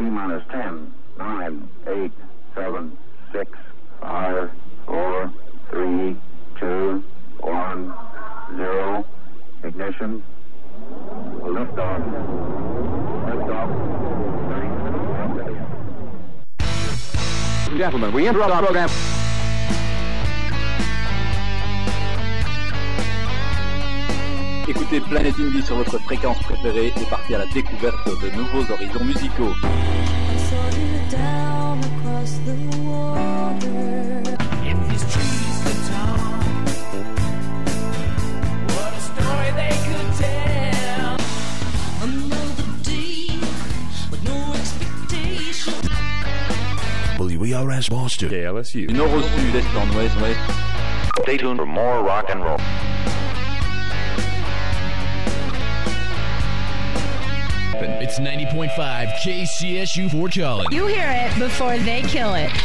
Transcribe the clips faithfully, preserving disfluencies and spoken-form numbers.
T-minus ten, nine, eight, seven, six, five, four, three, two, one, zero. Ignition. Liftoff. Liftoff. Gentlemen, we interrupt our program. Écoutez Planet Indie sur votre fréquence préférée et partez à la découverte de nouveaux horizons musicaux. W R S Boston. K L S U. Du nord au sud, est en ouest, ouest. Stay tuned for more rock and roll. It's ninety point five K C S U Fort Collins. You hear it before they kill it.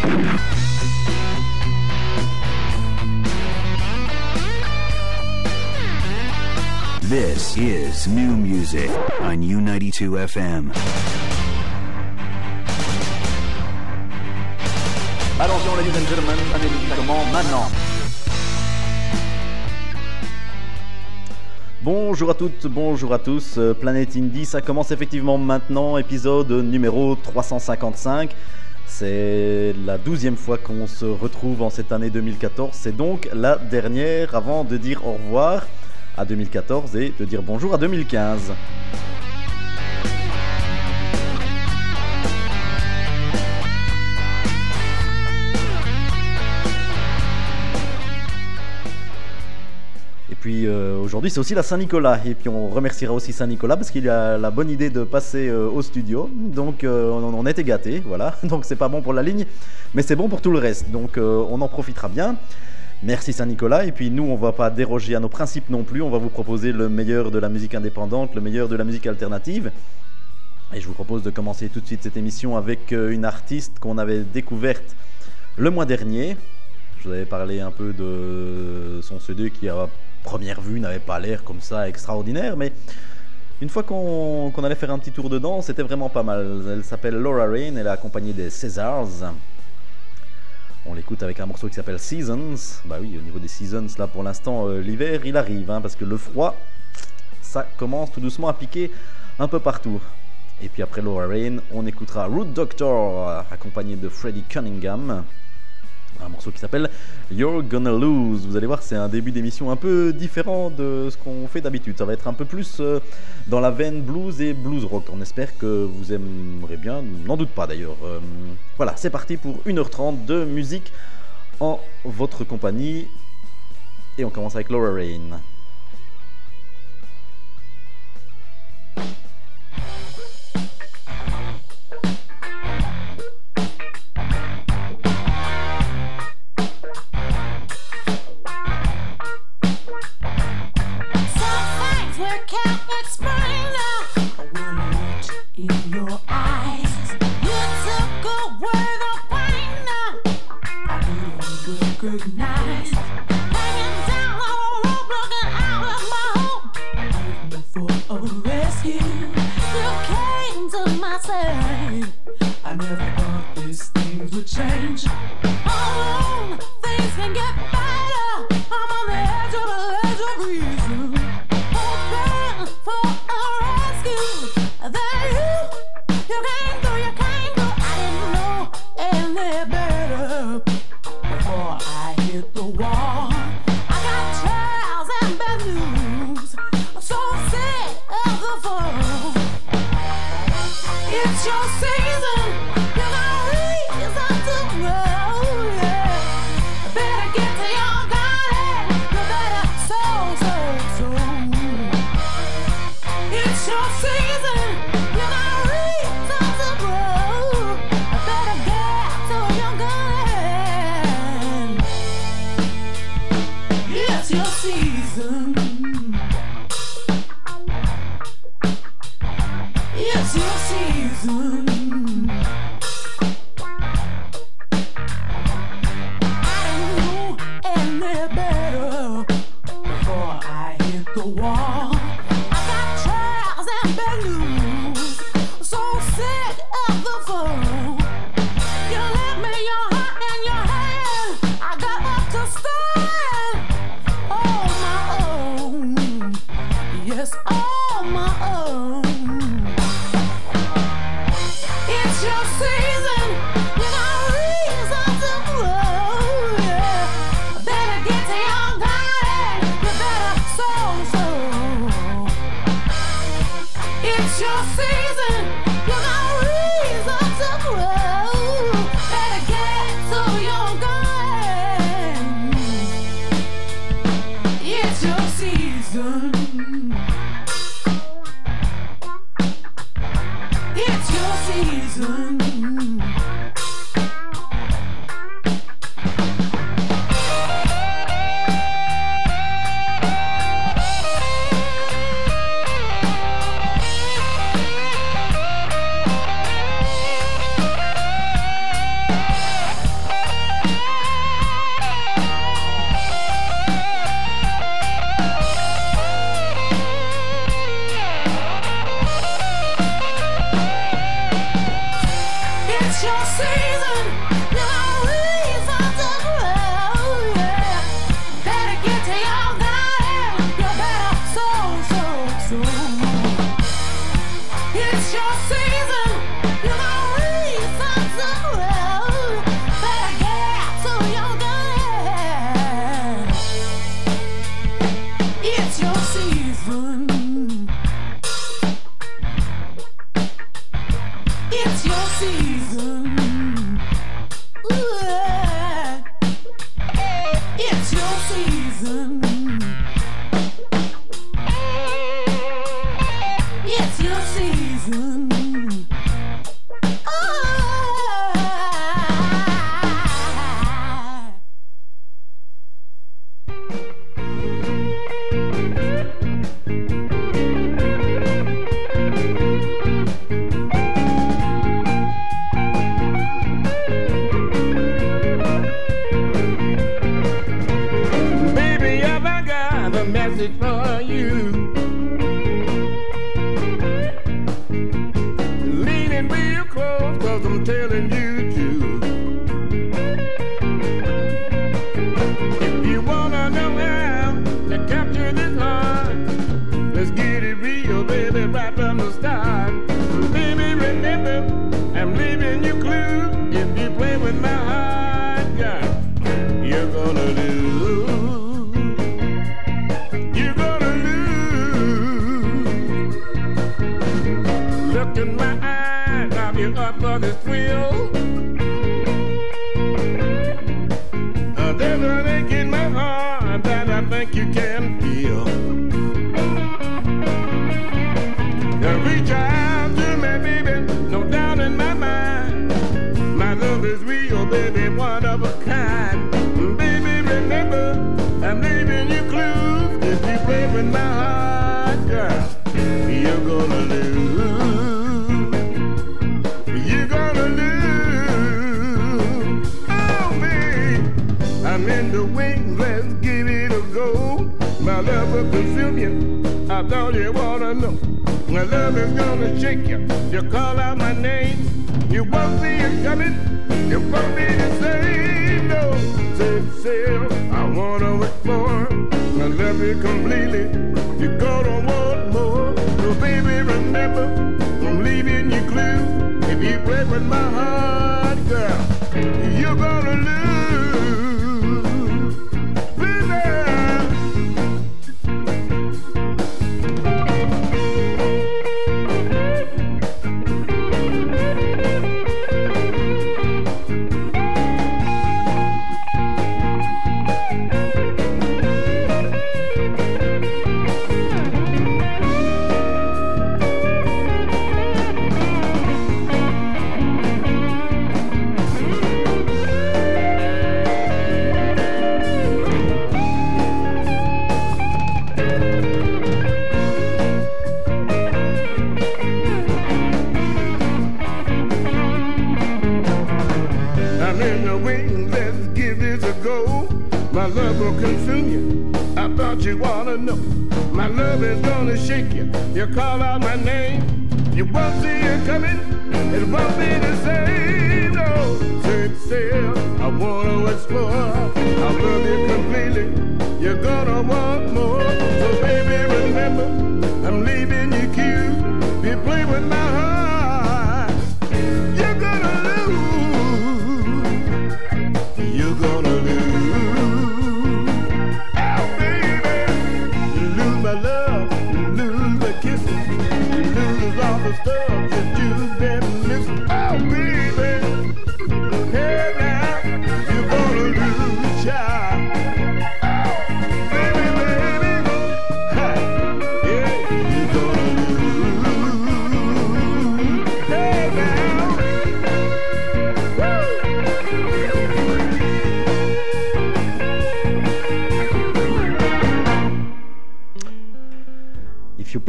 This is New Music on U ninety-two F M. Attention, ladies and gentlemen, ça commence maintenant. Bonjour à toutes, bonjour à tous, Planet Indie, ça commence effectivement maintenant, épisode numéro trois cent cinquante-cinq. C'est la douzième fois qu'on se retrouve en cette année deux mille quatorze, c'est donc la dernière avant de dire au revoir à deux mille quatorze et de dire bonjour à deux mille quinze. Et puis euh, aujourd'hui c'est aussi la Saint-Nicolas, et puis on remerciera aussi Saint-Nicolas parce qu'il a la bonne idée de passer euh, au studio, donc euh, on, on était gâtés, voilà, donc c'est pas bon pour la ligne, mais c'est bon pour tout le reste, donc euh, on en profitera bien. Merci Saint-Nicolas, et puis nous on va pas déroger à nos principes non plus, on va vous proposer le meilleur de la musique indépendante, le meilleur de la musique alternative, et je vous propose de commencer tout de suite cette émission avec une artiste qu'on avait découverte le mois dernier. Je vous avais parlé un peu de son C D qui à première vue n'avait pas l'air comme ça extraordinaire, mais une fois qu'on, qu'on allait faire un petit tour dedans, c'était vraiment pas mal. Elle s'appelle Laura Rain, elle est accompagnée des Caesars. On l'écoute avec un morceau qui s'appelle Seasons. Bah oui, au niveau des Seasons, là pour l'instant, euh, l'hiver il arrive, hein, parce que le froid, ça commence tout doucement à piquer un peu partout. Et puis après Laura Rain, on écoutera Root Doctor, accompagné de Freddie Cunningham. Un morceau qui s'appelle You're Gonna Lose. Vous allez voir, c'est un début d'émission un peu différent de ce qu'on fait d'habitude. Ça va être un peu plus euh, dans la veine blues et blues rock. On espère que vous aimerez bien, n'en doute pas d'ailleurs. Euh, voilà, c'est parti pour une heure trente de musique en votre compagnie. Et on commence avec Laura Rain. I never thought these things would change. Oh, things can get better. I'm on the edge of a ledge of reason. Hoping for a rescue. That you, you can't do, you can't do. I didn't know any better before I hit the wall. I got trials and bad news. I'm so sick of the fall. It's your season. You got reason to grow, yeah. Better get to your garden. You better sow, sow, sow. It's your season. You got reason to grow. Better get to your garden. It's your season. It's your season. I didn't know any better before I hit the wall. I got trials and bad news. So sick of season. It's your season, no reason to grow, yeah. Better get to your garden, you better sow, sow, sow. It's your season, no reason to grow. Better get to your garden. It's your season. It's your season. Ooh, yeah. It's your season. It's your season. Oh. Baby, I've got a message for you. Leaning real close, cause I'm telling you true. If you wanna know how to capture this heart, let's get it real, baby, right from the start. Baby, remember, I'm leaving you clue. If you play with my heart, girl, you're gonna lose. You're gonna lose. Look in my eyes, now you're up for this thrill. Uh, there's a ache in my heart that I think you can feel. Now reach out to me, baby, no doubt in my mind. My love is real, baby, one of a kind. Baby, remember, I'm leaving you clues. If you play with my heart, girl, you're gonna lose. You're gonna lose. Oh, babe, I'm in the wings, let's give it a go. My love will consume you, I thought you wanna know. My love is gonna shake you, you call out my name. You won't see it coming, you won't be the same. No, say sail, I wanna explore. I love you completely, you're gonna want more. So baby, remember, I'm leaving you clue. If you play with my heart, girl, you're gonna lose. Baby. I'm in the wings, let's give this a go. My love will consume you, I thought you wanna know. My love is gonna shake you, you call out my name. You won't see it coming, it won't be the same. No, set sail, I wanna explore. I love you completely, you're gonna want more. So baby, remember, I'm leaving you cute. You play with my heart, you're gonna lose. You're gonna lose. Oh, baby, you lose my love, you lose the kisses, you lose all the stuff that you've been missing. Oh, baby, hey now, you're gonna lose, child. Oh, baby.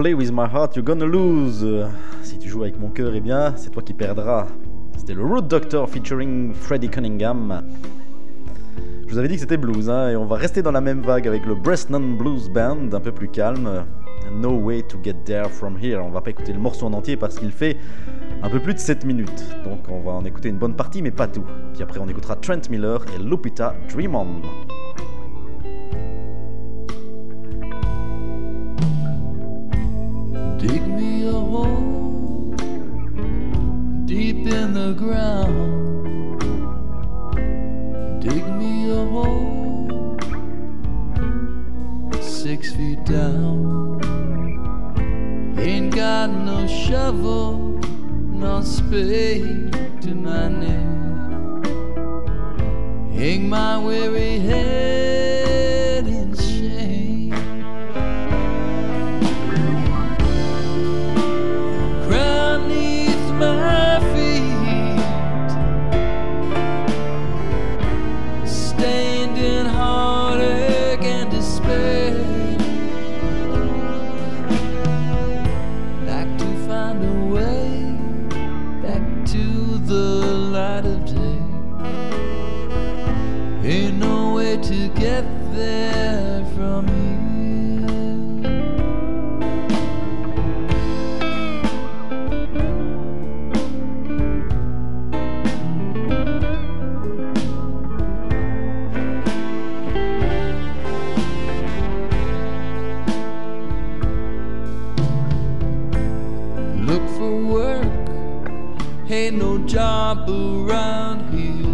Play With My Heart, You're Gonna Lose. Euh, si tu joues avec mon cœur, eh bien, c'est toi qui perdras. C'était le Root Doctor featuring Freddie Cunningham. Je vous avais dit que c'était blues, hein, et on va rester dans la même vague avec le Bresnan Blues Band, un peu plus calme. No Way to Get There From Here. On va pas écouter le morceau en entier parce qu'il fait un peu plus de sept minutes. Donc on va en écouter une bonne partie, mais pas tout. Puis après on écoutera Trent Miller et Lupita Dream On. Dig me a hole deep in the ground. Dig me a hole six feet down. Ain't got no shovel, no spade to my name. Hang my weary head in shame. Ground neath my feet, stained in heartache and despair. Like to find a way back to the light of day. Ain't no way to get there from here. Look for work, ain't no job around here.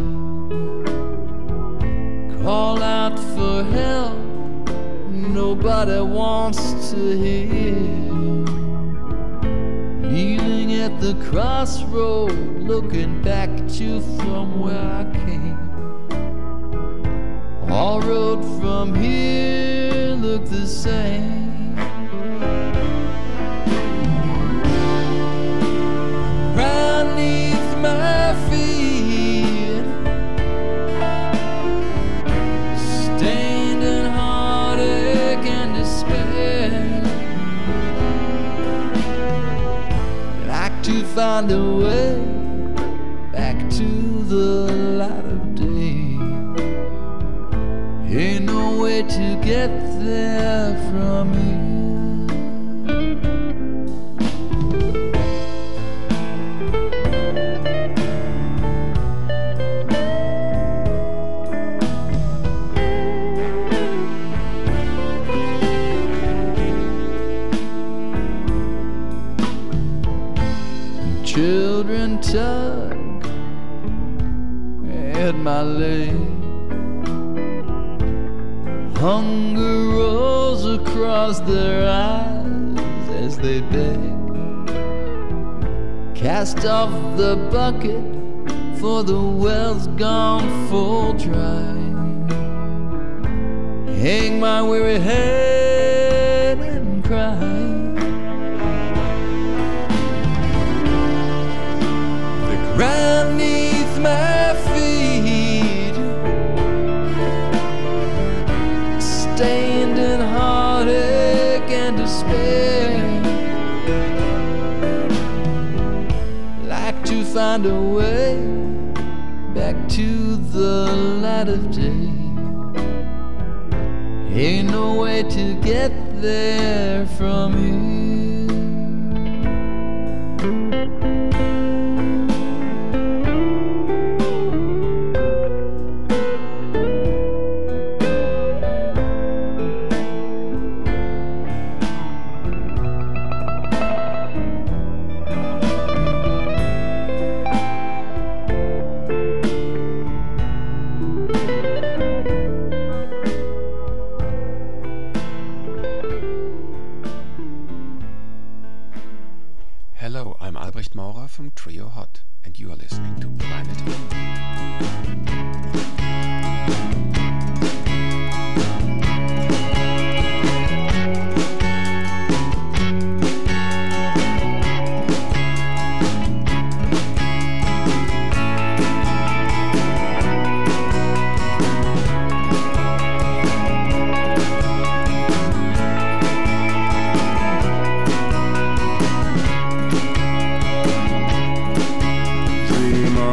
Call out for help, nobody wants to hear. Kneeling at the crossroad, looking back at you from where I came. All road from here look the same. Ground neath my feet, stained in heartache and despair. Like to find a way back to the light of day. Ain't no way to get there from here. Children tug at my leg. Hunger rolls across their eyes as they beg. Cast off the bucket, for the well's gone full dry. Hang my weary head and cry. Ground neath my feet, stained in heartache and despair. Like to find a way back to the light of day. Ain't no way to get there from here. Hello, I'm Albrecht Maurer from Trio Hot, and you are listening to Planet Home.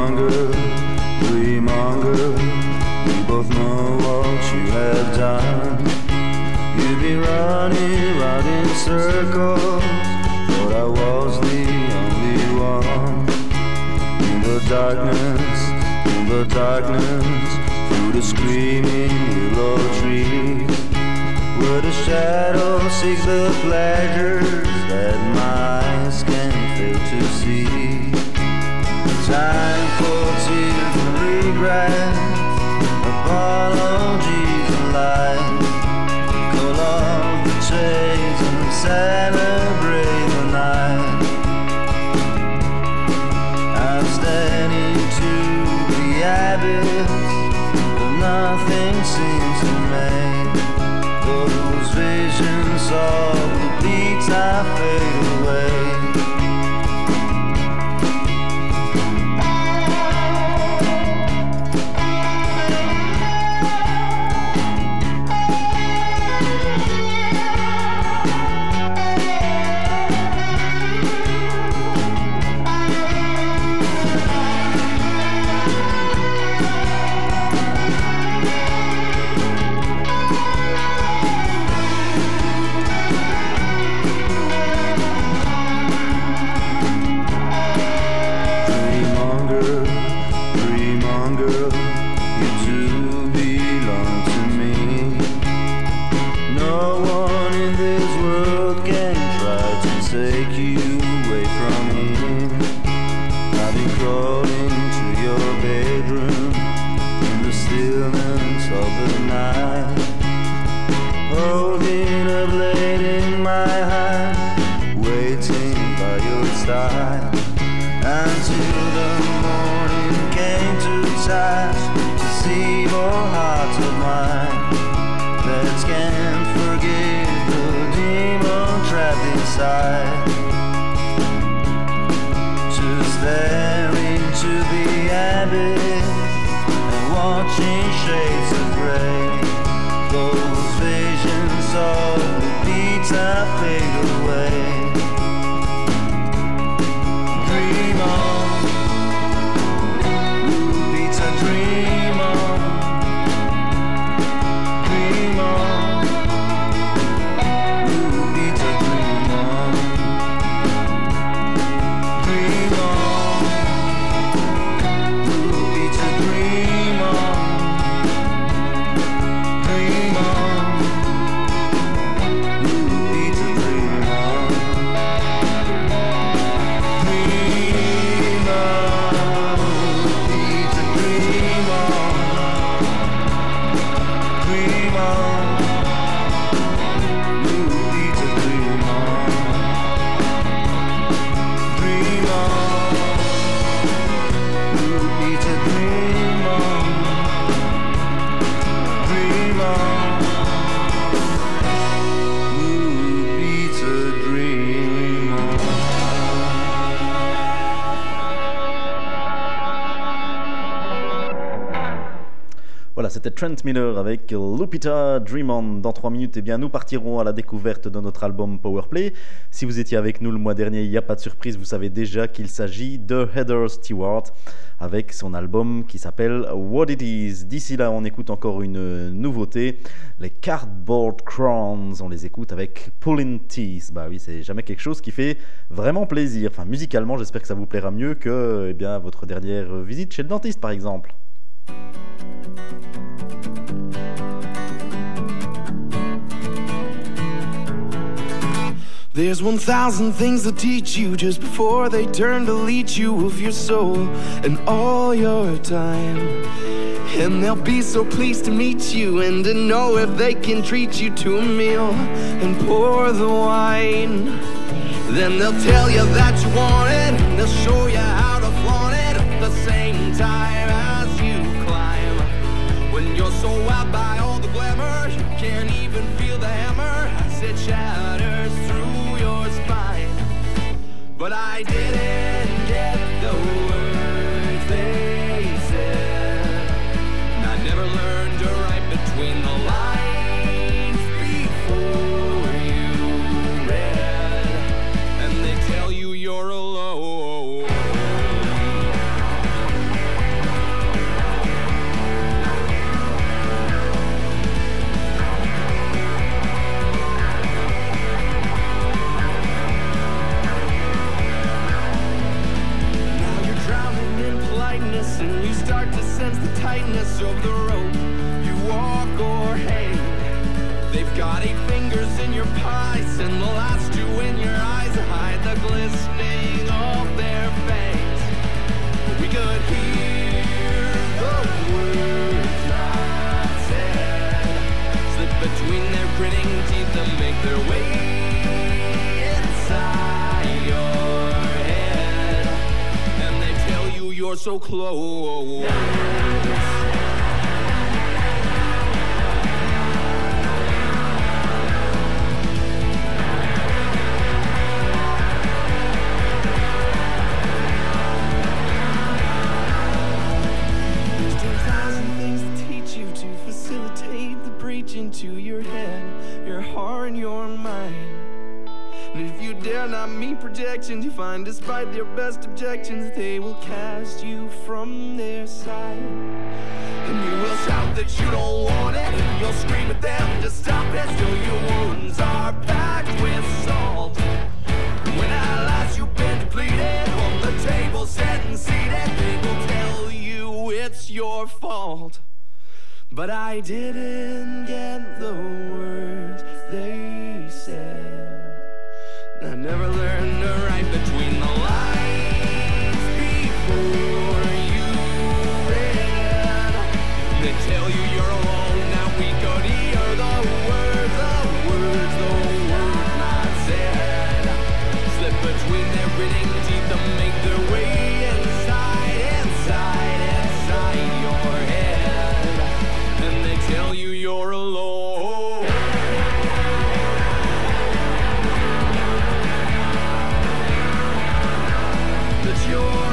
Dreamonger, dreamonger, we both know what you have done. You've been running round in circles, but I was the only one. In the darkness, in the darkness, through the screaming willow trees, where the shadow seeks the pleasures that my eyes can't fail to see. Time for tears and regret, apologies and lies. Call off the chase and celebrate the night. I'm standing to the abyss, but nothing seems to make those visions of the beats I fade away. Just staring to the abyss and watching shades of gray. Those visions of the beats I fade away. Dream on, blue beats I dream on. Dream on, blue beats I dream on. Dream on, blue beats I dream on. Dream on, blue beats I dream on. Dream on, beats I dream on. Dream on, blue beats I dream on. Dream on, blue beats I dream on. Dream on, blue beats I dream on. Voilà, c'était Trent Miller avec Lupita Dream On. Dans trois minutes, eh bien, nous partirons à la découverte de notre album Powerplay. Si vous étiez avec nous le mois dernier, il n'y a pas de surprise, vous savez déjà qu'il s'agit de Heather Stewart avec son album qui s'appelle What It Is. D'ici là, on écoute encore une nouveauté, les Cardboard Crowns. On les écoute avec Pullin' Teeth. Bah oui, c'est jamais quelque chose qui fait vraiment plaisir. Enfin, musicalement, j'espère que ça vous plaira mieux que eh bien, votre dernière visite chez le dentiste, par exemple. There's one thousand things they'll teach you just before they turn to leech you of your soul and all your time. And they'll be so pleased to meet you and to know if they can treat you to a meal and pour the wine. Then they'll tell you that you want it, and they'll show you how to flaunt it at the same time as you climb. When you're so out by all the glamour, you can't even feel the hammer as it shatters through your spine. But I didn't get the words they said, and I never learned to write between the lines before you read, and they tell you you're alone. place and you start to sense the tightness of the rope. You walk or hang. They've got eight fingers in your pies and the last two in your eyes hide the glistening of their fangs. We could hear the words not said slip between their gritting teeth and make their way inside your head. And they tell you you're so close. Into your head, your heart and your mind. And if you dare not meet projections you find, despite their best objections, they will cast you from their side. And you will shout that you don't want it, and you'll scream at them to stop it, till your wounds are packed with salt. When at last you've been depleted, on the table set and seated, they will tell you it's your fault. But I didn't get the words they said. I never learned to write between the lines before you read. They tell you you're alone, now we could hear the words, the words, the words not said slip between their gritting teeth to make their way inside, inside, inside your head. Tell you you're alone. That you're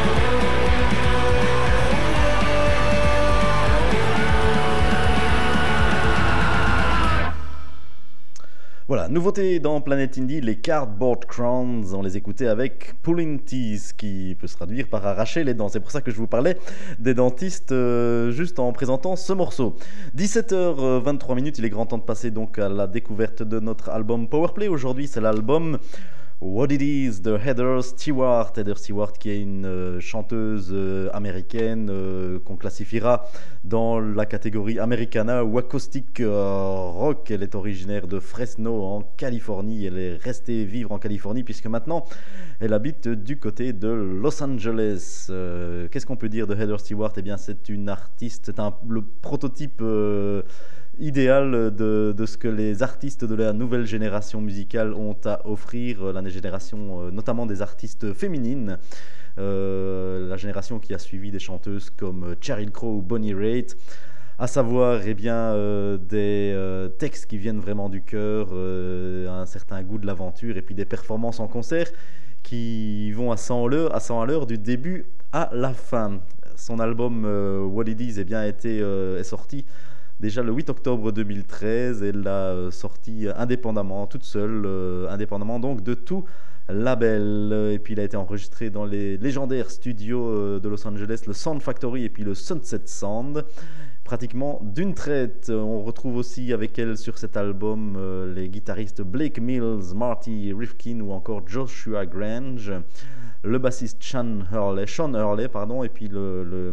Voilà, nouveauté dans Planet Indie, les Cardboard Crowns, on les écoutait avec Pulling Teeth, qui peut se traduire par arracher les dents. C'est pour ça que je vous parlais des dentistes euh, juste en présentant ce morceau. dix-sept heures vingt-trois minutes, il est grand temps de passer donc à la découverte de notre album Powerplay. Aujourd'hui, c'est l'album What It Is de Heather Stewart. Heather Stewart qui est une euh, chanteuse euh, américaine euh, qu'on classifiera dans la catégorie Americana ou acoustic euh, rock. Elle est originaire de Fresno en Californie. Elle est restée vivre en Californie puisque maintenant elle habite du côté de Los Angeles. Euh, qu'est-ce qu'on peut dire de Heather Stewart? Eh bien, c'est une artiste, c'est un, le prototype euh, idéal de, de ce que les artistes de la nouvelle génération musicale ont à offrir, la génération euh, notamment des artistes féminines, euh, la génération qui a suivi des chanteuses comme Sheryl Crow ou Bonnie Raitt, à savoir eh bien, euh, des euh, textes qui viennent vraiment du cœur, euh, un certain goût de l'aventure et puis des performances en concert qui vont à cent à l'heure du début à la fin. Son album euh, What It Is eh bien, a été, euh, est sorti déjà le huit octobre deux mille treize. Elle l'a sorti indépendamment, toute seule, euh, indépendamment donc de tout label. Et puis il a été enregistré dans les légendaires studios de Los Angeles, le Sound Factory et puis le Sunset Sound, pratiquement d'une traite. On retrouve aussi avec elle sur cet album euh, les guitaristes Blake Mills, Marty Rifkin ou encore Joshua Grange, le bassiste Sean Hurley, Sean Hurley pardon, et puis le, le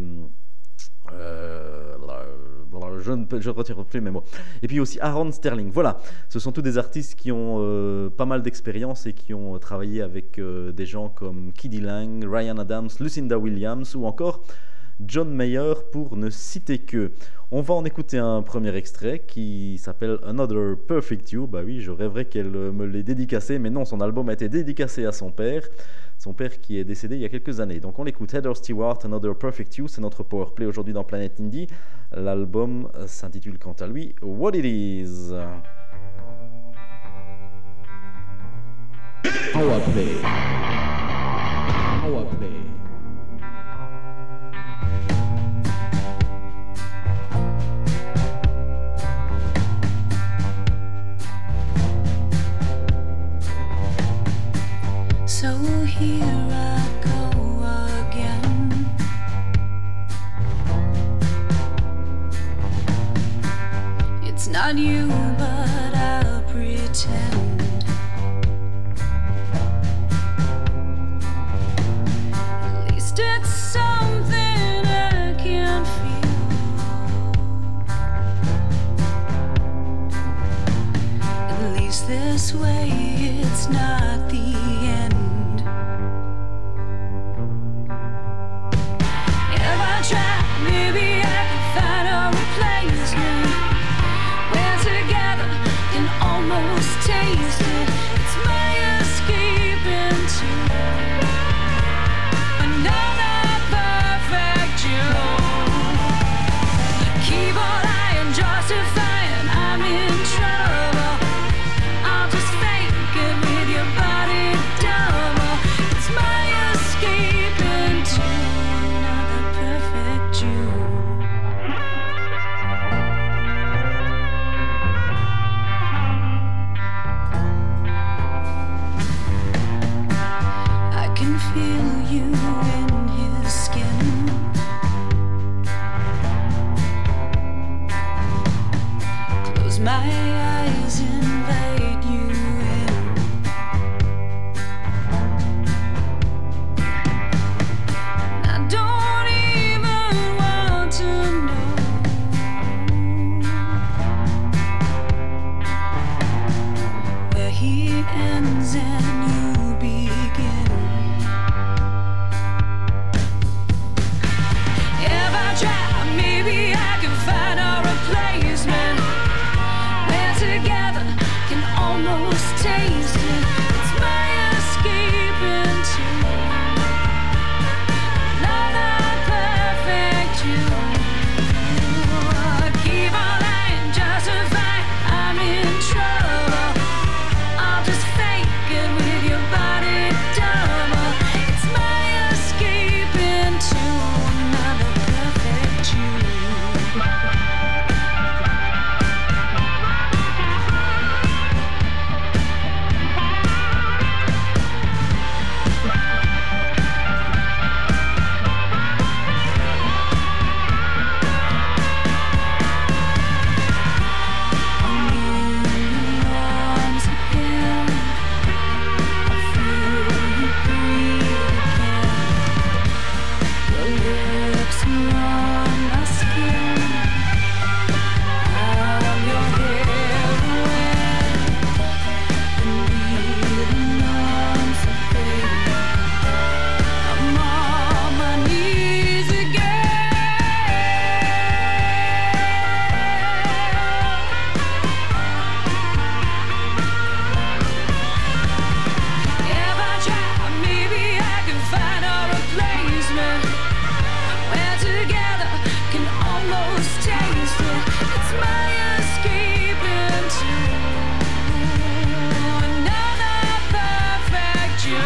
euh, la, je ne je retire plus mes mots. Et puis aussi Aaron Sterling. Voilà, ce sont tous des artistes qui ont euh, pas mal d'expérience et qui ont travaillé avec euh, des gens comme Kiddy Lang, Ryan Adams, Lucinda Williams ou encore John Mayer pour ne citer que. On va en écouter un premier extrait qui s'appelle Another Perfect You. Bah oui, je rêverais qu'elle me l'ait dédicacé, mais non, son album a été dédicacé à son père. Son père qui est décédé il y a quelques années. Donc on l'écoute, Heather Stewart, Another Perfect You, c'est notre powerplay aujourd'hui dans Planet Indie. L'album s'intitule quant à lui What It Is. Powerplay. Powerplay. So here I go again. It's not you, but I'll pretend. At least it's something this way, it's not the end. If I try, maybe I can find a replacement. We're together, can almost taste it. It's my escape into another perfect you. Keep on lying, justifying, I'm in trouble. I'll just fake it with your body double. It's my escape into another perfect you. I can feel you in his skin. Close my eyes, invite you in. I don't even want to know where he ends and you begin. If I try, maybe I can find a replacement. We're together, can almost taste it. It's my escape into another perfect you. Keep on lying, justifying, I'm in trouble. I'll just fake it with your body double. It's my escape into another perfect you. I'm in your arms again. I feel you breathe again. Your lips are on my skin. I'm your heroine. In bleeding arms again. I'm on my knees again. If I try, maybe I can find a replacement. We're together, can almost taste it. It's my escape into another perfect you.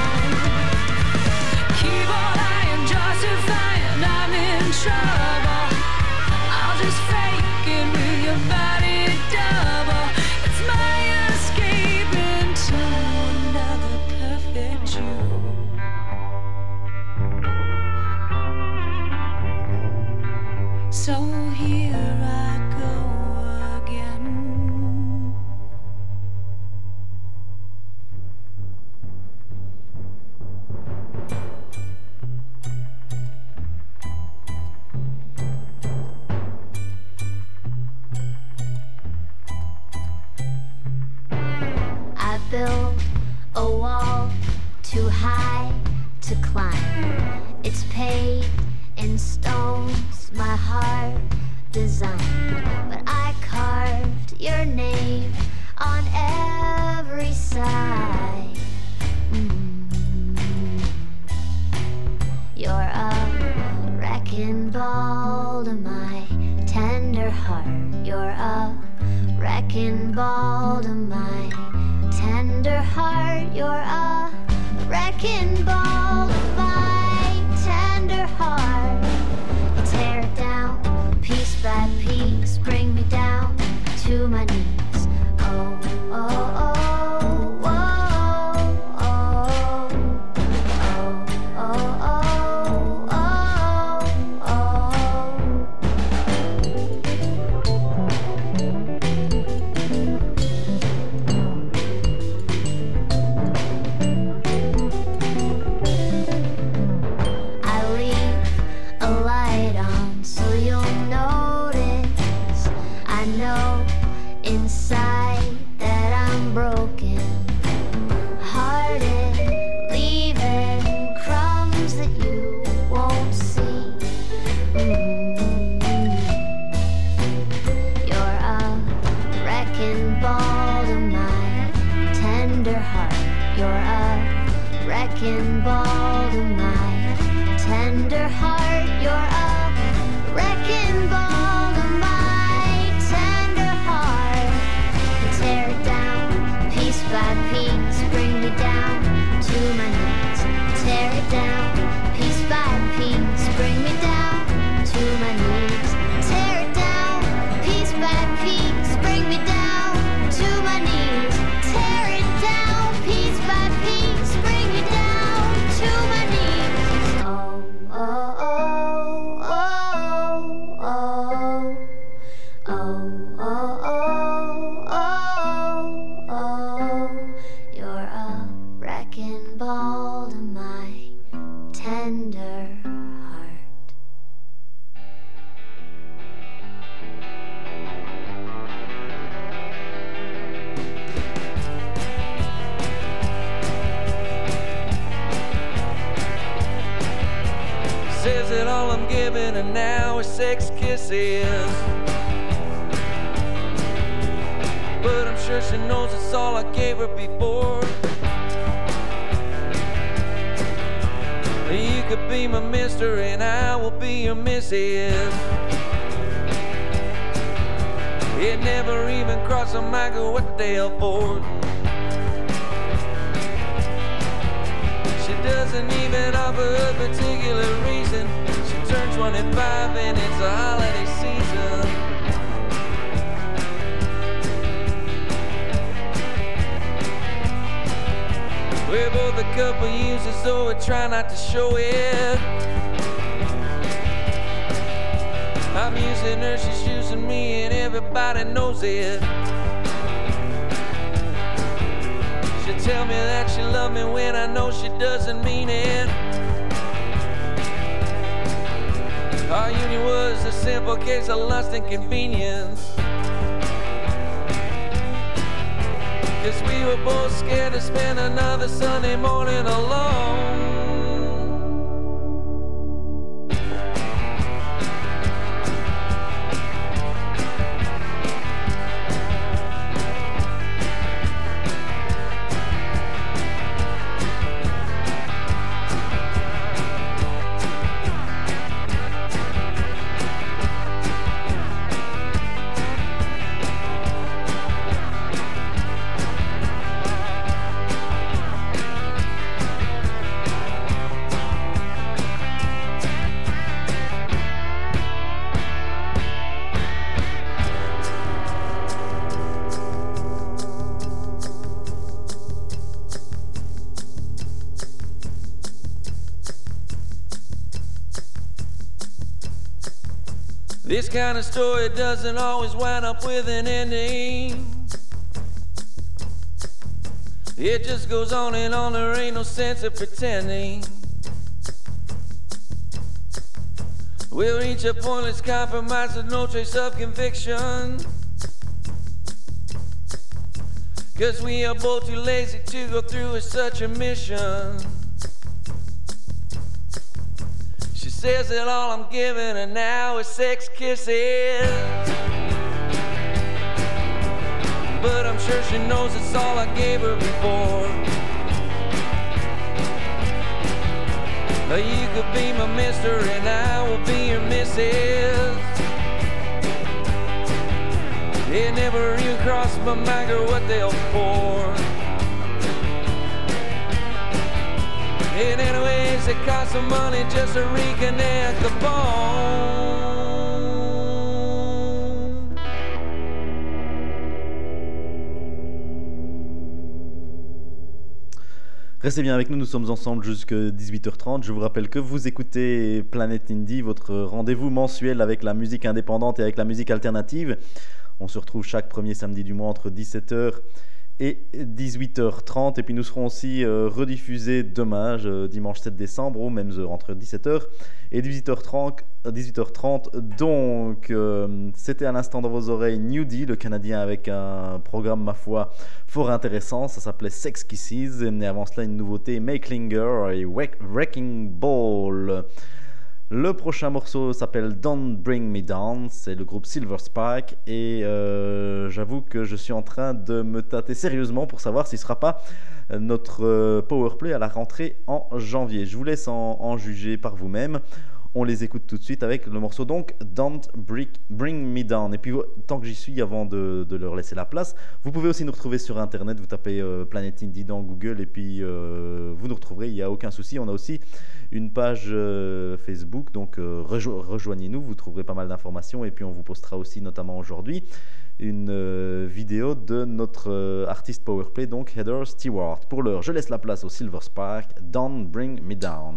Keep on lying, justifying, I'm in trouble. I'll just fake it with your body double. It's my escape into another perfect you. So here I go again. I built a wall too high to climb. It's paved in stones my heart designed, but I carved your name on every side. Mm. You're a wrecking ball to my tender heart. You're a wrecking ball to my tender heart. You're a wrecking ball to my tender heart. You tear it down piece by piece, bring me down to my knees. Oh, oh, oh, oh, oh, oh, oh, oh, oh, oh. tender heart. You're a wrecking ball to my tender heart. Tear it down, piece by piece, bring me down to my knees. Tear it down, piece by piece, bring me down to my knees. Tear it down, piece by piece, bring me down to my knees. Tear it down, piece by piece, bring me down to my knees. Oh, oh, oh, oh, oh, oh, oh, oh, oh, you're a wrecking ball to my tender heart. Says that all I'm giving her now is sex kisses, but I'm sure she knows it's all I gave her before. You could be my mister and I will be your missus. It never even crossed my mind, go what the hell for? She doesn't even offer a particular reason. She turned twenty-five and it's a holiday season. We're both a couple users, so we try not to show it. I'm using her, she's using me, and everybody knows it. She tell me that she loved me when I know she doesn't mean it. Our union was a simple case of lust and convenience, 'cause we were both scared to spend another Sunday morning alone. This kind of story doesn't always wind up with an ending. It just goes on and on, there ain't no sense of pretending. We'll reach a pointless compromise with no trace of conviction, 'cause we are both too lazy to go through with such a mission. She says that all I'm giving her now is sex kisses, but I'm sure she knows it's all I gave her before. You could be my mister and I will be your missus. It never even crossed my mind, girl, what they're for. And anyways, it costs some money just to reconnect the bone. Restez bien avec nous, nous sommes ensemble jusqu'à dix-huit heures trente. Je vous rappelle que vous écoutez Planète Indie, votre rendez-vous mensuel avec la musique indépendante et avec la musique alternative. On se retrouve chaque premier samedi du mois entre dix-sept heures et dix-huit heures trente. Et puis nous serons aussi euh, rediffusés demain, je, dimanche sept décembre, aux mêmes heures, entre dix-sept heures et dix-huit heures trente. dix-huit heures trente. Donc, euh, c'était à l'instant dans vos oreilles New D, le Canadien, avec un programme, ma foi, fort intéressant. Ça s'appelait Sex Kisses. Et avant cela, une nouveauté, Makelinger et Wrecking Ball. Le prochain morceau s'appelle Don't Bring Me Down, c'est le groupe Silver Spike, et euh, j'avoue que je suis en train de me tâter sérieusement pour savoir s'il ne sera pas notre euh, Powerplay à la rentrée en janvier. Je vous laisse en, en juger par vous-même. On les écoute tout de suite avec le morceau donc Don't Break, Bring Me Down. Et puis tant que j'y suis, avant de, de leur laisser la place, vous pouvez aussi nous retrouver sur internet. Vous tapez euh, Planet Indie dans Google et puis euh, vous nous retrouverez, il n'y a aucun souci. On a aussi une page euh, Facebook, donc euh, rejo- rejoignez-nous, vous trouverez pas mal d'informations et puis on vous postera aussi notamment aujourd'hui une euh, vidéo de notre euh, artiste Powerplay, donc Heather Stewart. Pour l'heure, je laisse la place au Silver Spark, Don't Bring Me Down.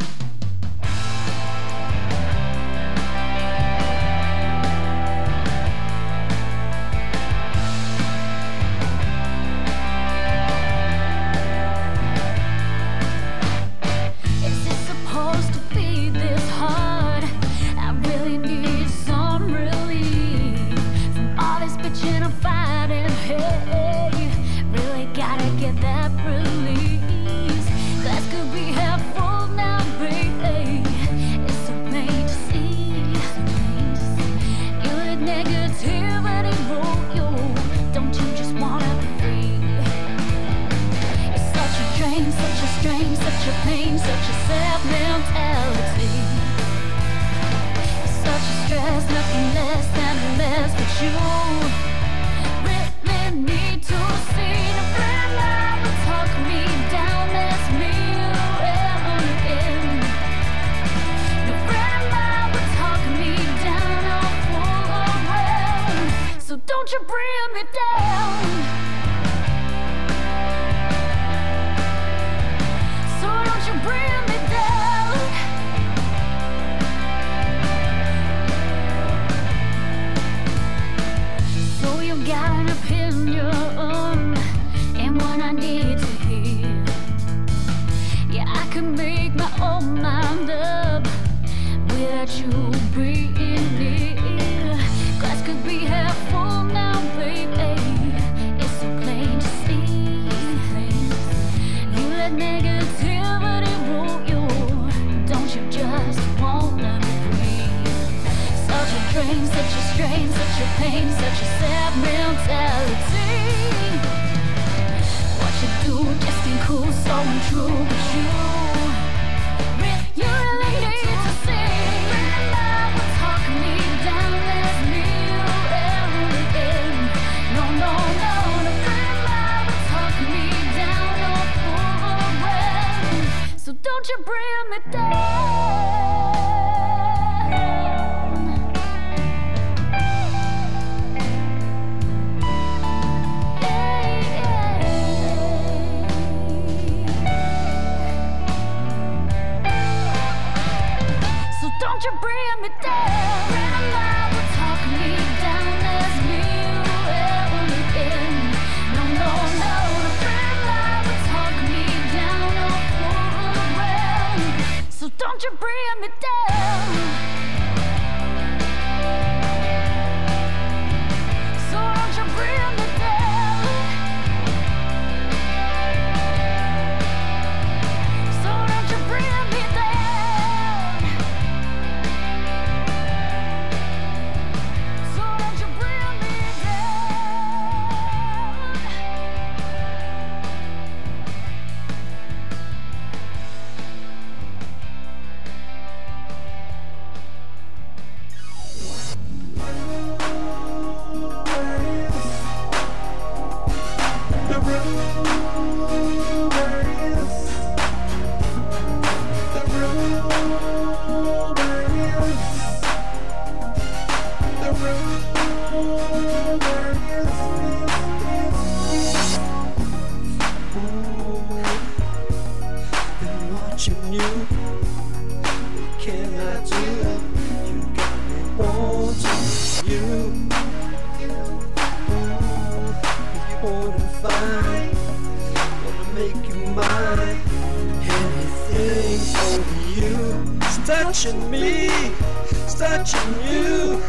touching me, it's touching you.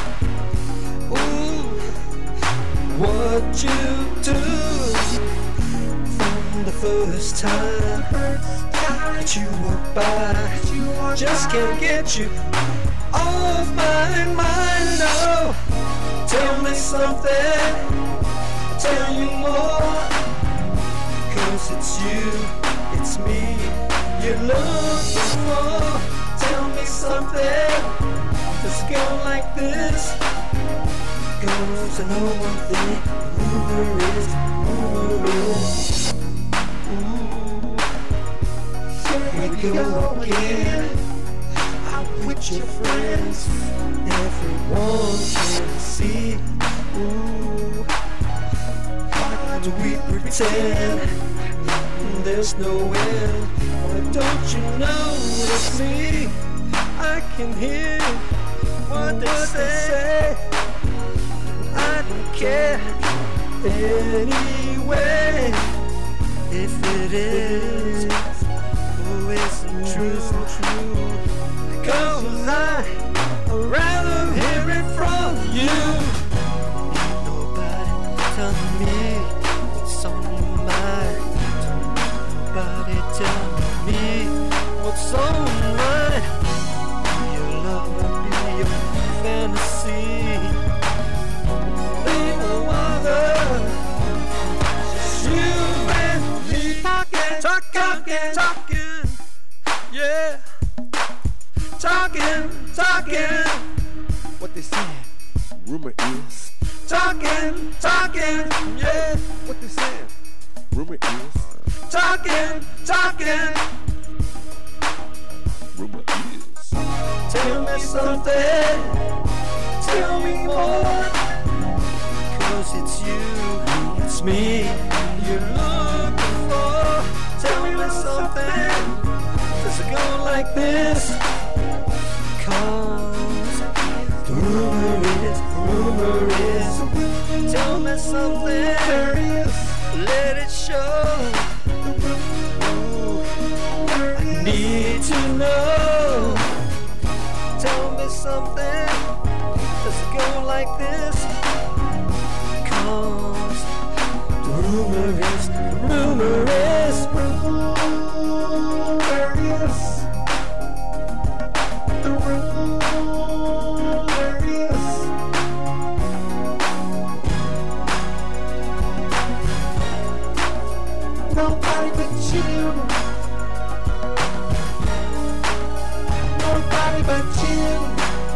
Ooh, what you do from the first time that you walk by, just can't get you off my mind. No, tell me something, I'll tell you more. 'cause it's you, it's me you're looking for. Tell me something that's go like this. Goes, I know one thing, rumor is, rumor is. Ooh, here we go again. Out with your friends, everyone can see. Ooh, why do we pretend there's no end? Why don't you notice me? I can hear what they say. I don't care anyway. If it is, who isn't true? Cause I I'd rather hear it from you. Ain't nobody telling me what's on your mind. Nobody telling me what's on your mind. Your love will be your fantasy. Ain't no other. Just you and me. Talking, talking, talking. Yeah. Talking, talking. What they saying? Rumor is. Talking, talking. Yeah. What they saying? Rumor is. Talking, talking. Rumor is. Tell me something. Tell me more. Cause it's you, it's me you're looking for. Tell me something. Does it go like this? Cause the rumor is, rumor is. Tell me something. Let it show. Ooh, I need to know. Tell me something. Does it go like this? Cause the rumor is, the rumor is, rumor is. The rumor is. Nobody but you. Nobody but you.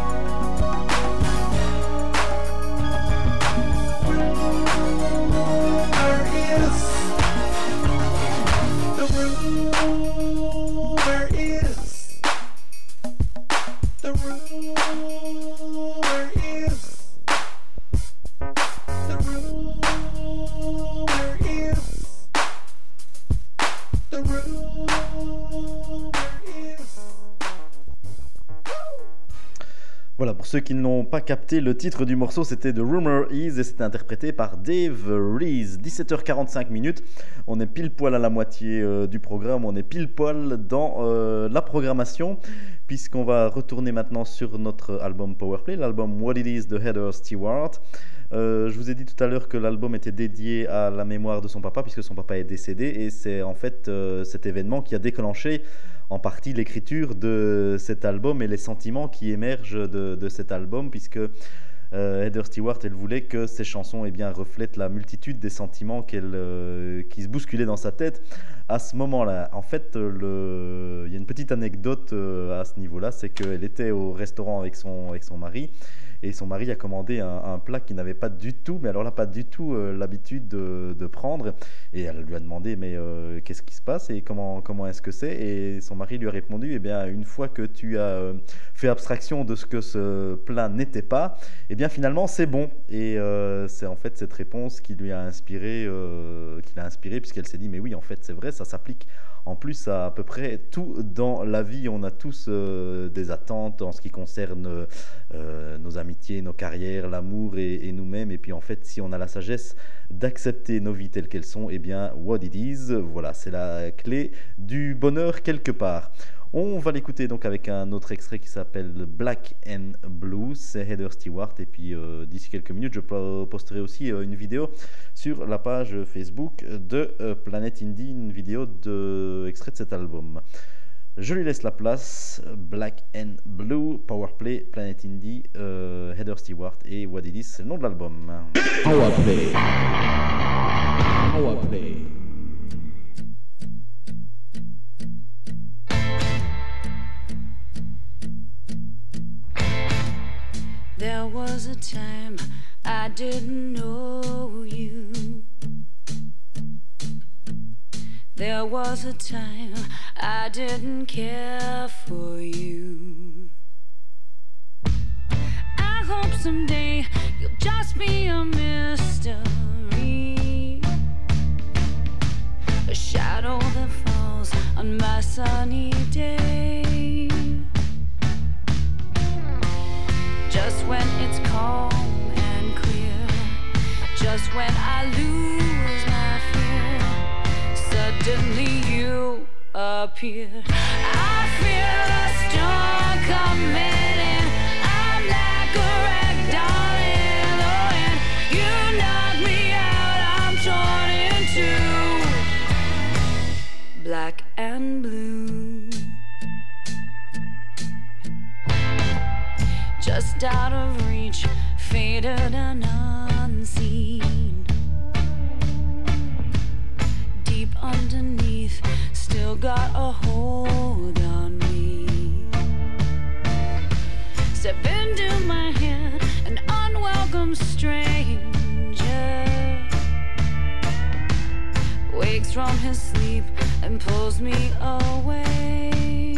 Voilà, pour ceux qui ne l'ont pas capté, le titre du morceau c'était The Rumor Is et c'était interprété par Dave Reese. dix-sept heures quarante-cinq minutes, on est pile poil à la moitié euh, du programme, on est pile poil dans euh, la programmation, puisqu'on va retourner maintenant sur notre album Powerplay, l'album What It Is de Heather Stewart. Euh, je vous ai dit tout à l'heure que l'album était dédié à la mémoire de son papa, puisque son papa est décédé, et c'est en fait euh, cet événement qui a déclenché en partie l'écriture de cet album et les sentiments qui émergent de, de cet album, puisque euh, Heather Stewart, elle voulait que ses chansons eh bien, reflètent la multitude des sentiments qu'elle, euh, qui se bousculaient dans sa tête à ce moment-là. En fait, le... il y a une petite anecdote euh, à ce niveau-là, c'est qu'elle était au restaurant avec son, avec son mari, et son mari a commandé un, un plat qu'il n'avait pas du tout, mais alors là, pas du tout euh, l'habitude de, de prendre. Et elle lui a demandé, mais euh, qu'est-ce qui se passe et comment, comment est-ce que c'est? Et son mari lui a répondu, eh bien, une fois que tu as euh, fait abstraction de ce que ce plat n'était pas, eh bien, finalement, c'est bon. Et euh, c'est en fait cette réponse qui lui a inspiré, euh, qui l'a inspiré, puisqu'elle s'est dit, mais oui, en fait, c'est vrai, ça s'applique en plus à à peu près tout dans la vie. On a tous euh, des attentes en ce qui concerne euh, nos amitiés, nos carrières, l'amour et, et nous-mêmes. Et puis en fait, si on a la sagesse d'accepter nos vies telles qu'elles sont, eh bien, what it is, voilà, c'est la clé du bonheur quelque part. On va l'écouter donc avec un autre extrait qui s'appelle Black and Blue, c'est Heather Stewart. Et puis euh, d'ici quelques minutes, je posterai aussi euh, une vidéo sur la page Facebook de euh, Planet Indie, une vidéo de extrait de cet album. Je lui laisse la place. Black and Blue, Powerplay, Planet Indie, euh, Heather Stewart et What It Is, c'est le nom de l'album. Powerplay. Powerplay. was a time I didn't know you. There was a time I didn't care for you. I hope someday you'll just be a mystery, a shadow that falls on my sunny day. Just when it's calm and clear, just when I lose my fear, suddenly you appear. I feel a storm coming in. I'm like a rag doll in the wind. You knock me out, I'm torn in two, black and blue. Just out of reach, faded and unseen. Deep underneath, still got a hold on me. Step into my head, an unwelcome stranger wakes from his sleep and pulls me away.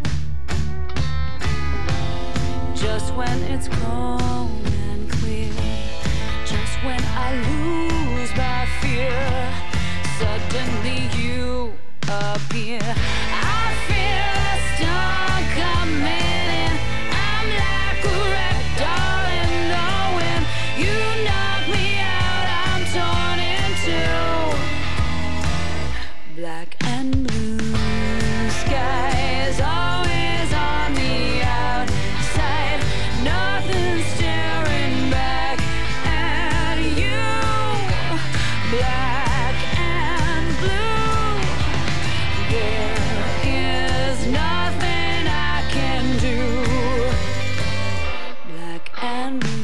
Just when it's calm and clear, just when I lose my fear, suddenly you appear. I feel a storm coming in. I'm like a wreck, doll in the wind. You knock me out, I'm torn in two, black and blue. Sky is always on the outside, nothing staring back at you, black and blue. There is nothing I can do, black and blue.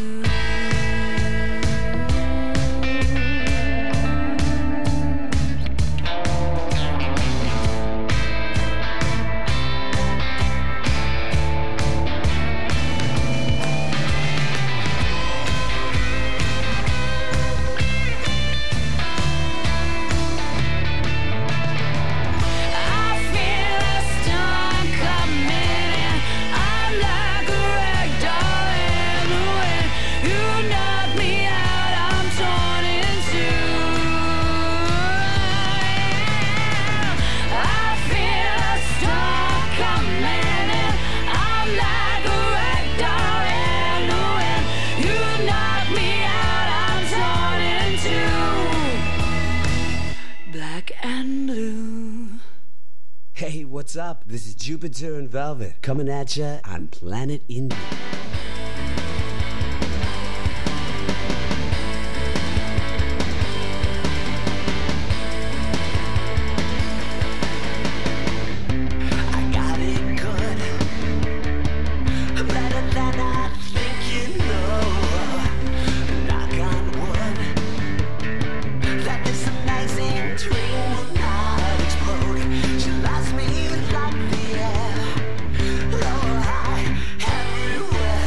Hey, what's up? This is Jupiter and Velvet coming at ya on Planet Indie. Everywhere.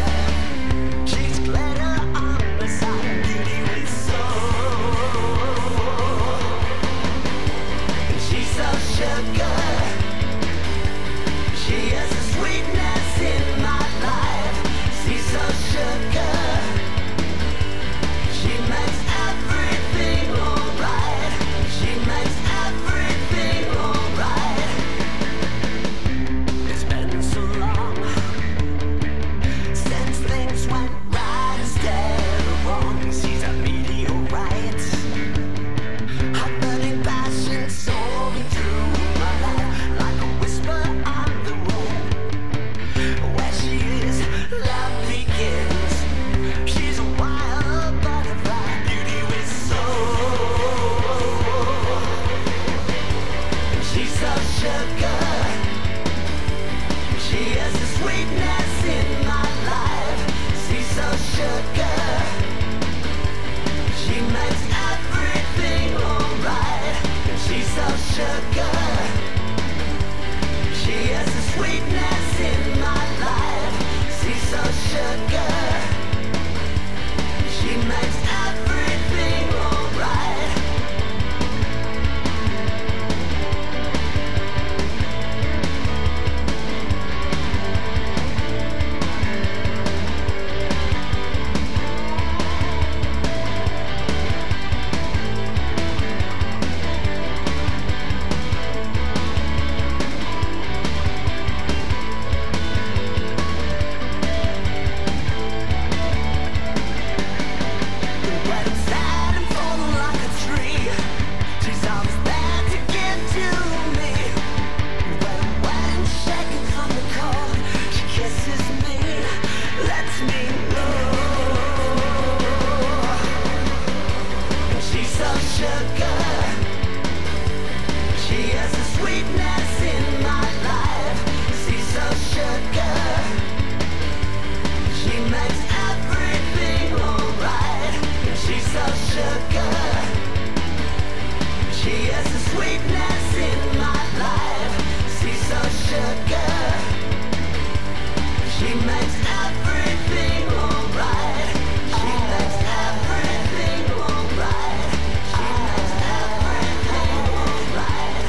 makes everything alright. She makes everything alright. She makes everything alright.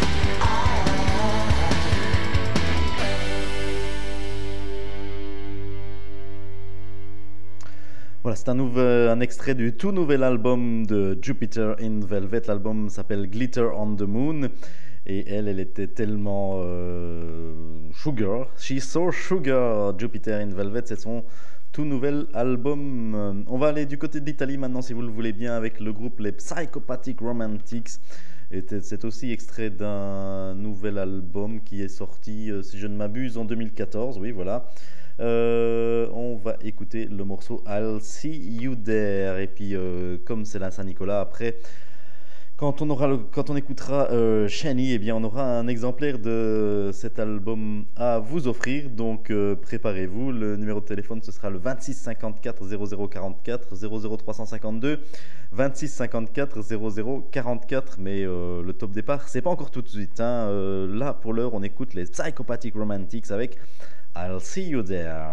Voilà, c'est un, nouvel, un extrait du tout nouvel album de Jupiter in Velvet. L'album s'appelle Glitter on the Moon. Et elle, elle était tellement euh, sugar. She's so sugar, Jupiter in Velvet. C'est son tout nouvel album. On va aller du côté de l'Italie maintenant, si vous le voulez bien, avec le groupe les Psychopathic Romantics. Et c'est aussi extrait d'un nouvel album qui est sorti, si je ne m'abuse, en deux mille quatorze. Oui, voilà. Euh, on va écouter le morceau I'll See You There. Et puis, euh, comme c'est la Saint-Nicolas, après, quand on, aura le, quand on écoutera euh, Shani, eh bien, on aura un exemplaire de cet album à vous offrir. Donc, euh, préparez-vous. Le numéro de téléphone, ce sera le vingt-six cinquante-quatre zéro zéro quarante-quatre zéro zéro trois cent cinquante-deux. vingt-six cinquante-quatre zéro zéro quarante-quatre. Mais euh, le top départ, c'est pas encore tout de suite. Hein. Euh, là, pour l'heure, on écoute les Psychopathic Romantics avec I'll See You There.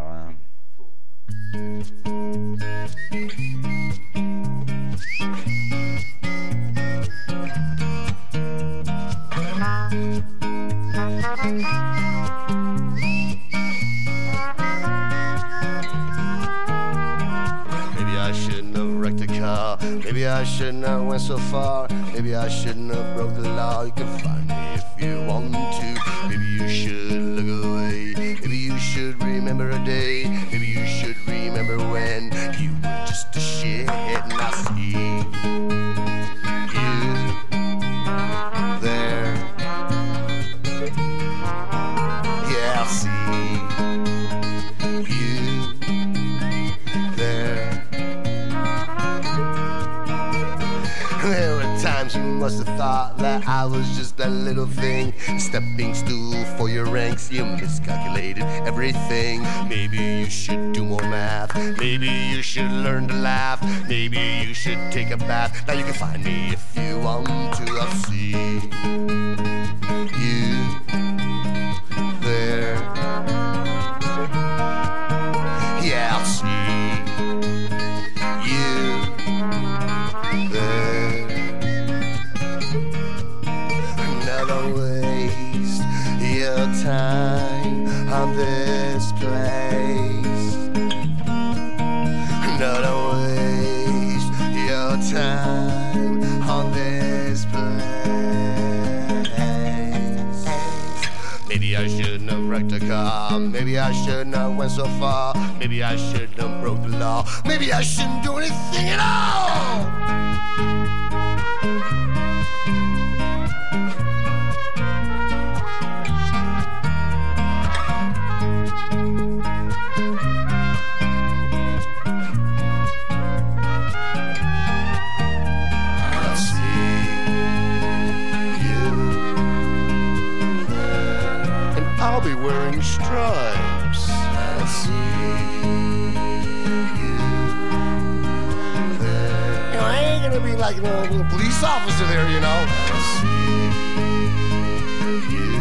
Maybe I shouldn't have wrecked a car. Maybe I shouldn't have went so far. Maybe I shouldn't have broke the law. You can find me if you want to. Maybe you should look away. Maybe you should remember a day. Maybe you should remember when you were just a shithead. And I see you there. Yeah, I see you there. There were times you must have thought that I was just a little thing, a stepping stool for your ranks. You miscalculated everything. Maybe you should do more math. Maybe you should learn to laugh. Maybe you should take a bath. Now you can find me if you want to. I'll see you there. Yeah, I'll see you there. Now don't waste your time on this place. No, don't waste your time on this place. Maybe I shouldn't have wrecked a car. Maybe I shouldn't have went so far. Maybe I shouldn't have broke the law. Maybe I shouldn't do anything at all. I'll be wearing stripes. I'll see you there. You know, I ain't gonna be like a little, little police officer there, you know. I'll see you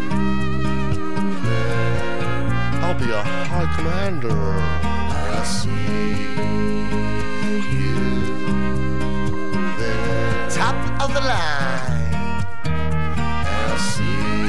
there. I'll be a high commander. I'll see you there. Top of the line. I'll see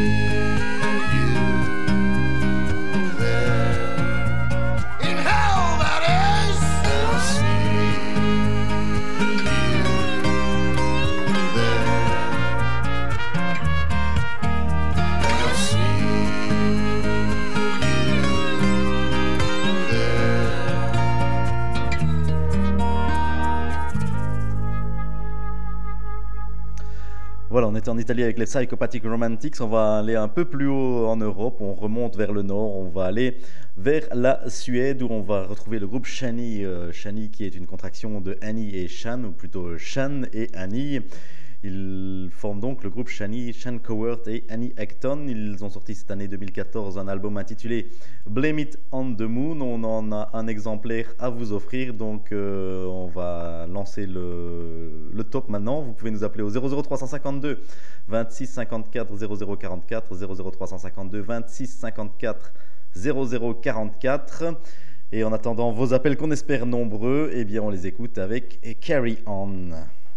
Voilà, on était en Italie avec les Psychopathic Romantics, on va aller un peu plus haut en Europe, on remonte vers le nord, on va aller vers la Suède où on va retrouver le groupe Shani, euh, Shani qui est une contraction de Annie et Shan, ou plutôt Shan et Annie. Ils forment donc le groupe Shani, Shan Cowart et Annie Acton. Ils ont sorti cette année deux mille quatorze un album intitulé Blame It on the Moon. On en a un exemplaire à vous offrir, donc euh, on va lancer le, le top maintenant. Vous pouvez nous appeler au zéro zéro trois cent cinquante-deux vingt-six cinquante-quatre zéro zéro quarante-quatre, zéro zéro trois cent cinquante-deux vingt-six cinquante-quatre zéro zéro quarante-quatre. Et en attendant vos appels qu'on espère nombreux, eh bien on les écoute avec Carry On.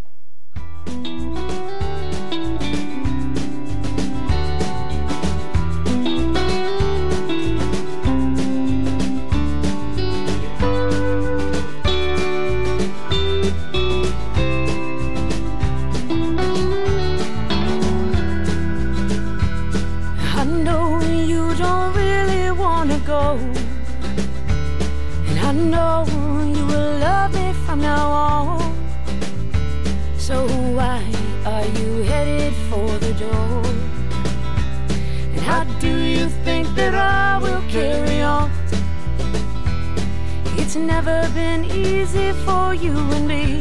And I know you will love me from now on. So why are you headed for the door? And how do you think that I will carry on? It's never been easy for you and me.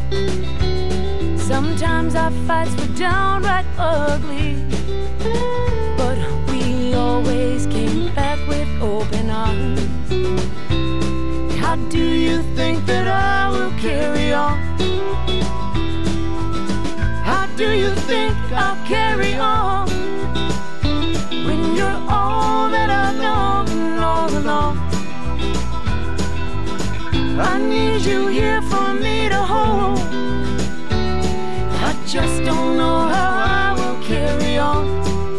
Sometimes our fights were downright ugly, but we always came back with open arms. How do you think that I will carry on? How do you think I'll carry on when you're all that I've known all along? I need you here for me to hold. I just don't know how I will carry on.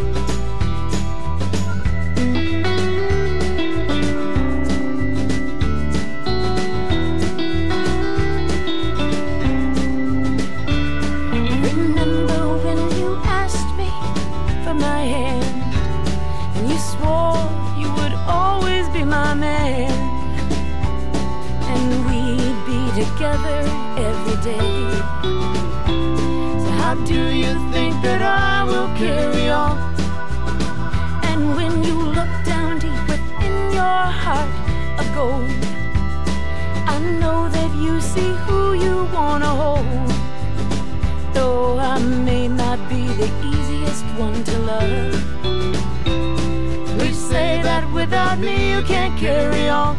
Together every day. So how do you think that I will carry on? And when you look down deep within your heart of gold, I know that you see who you wanna hold. Though I may not be the easiest one to love, please say that without me you can't carry on.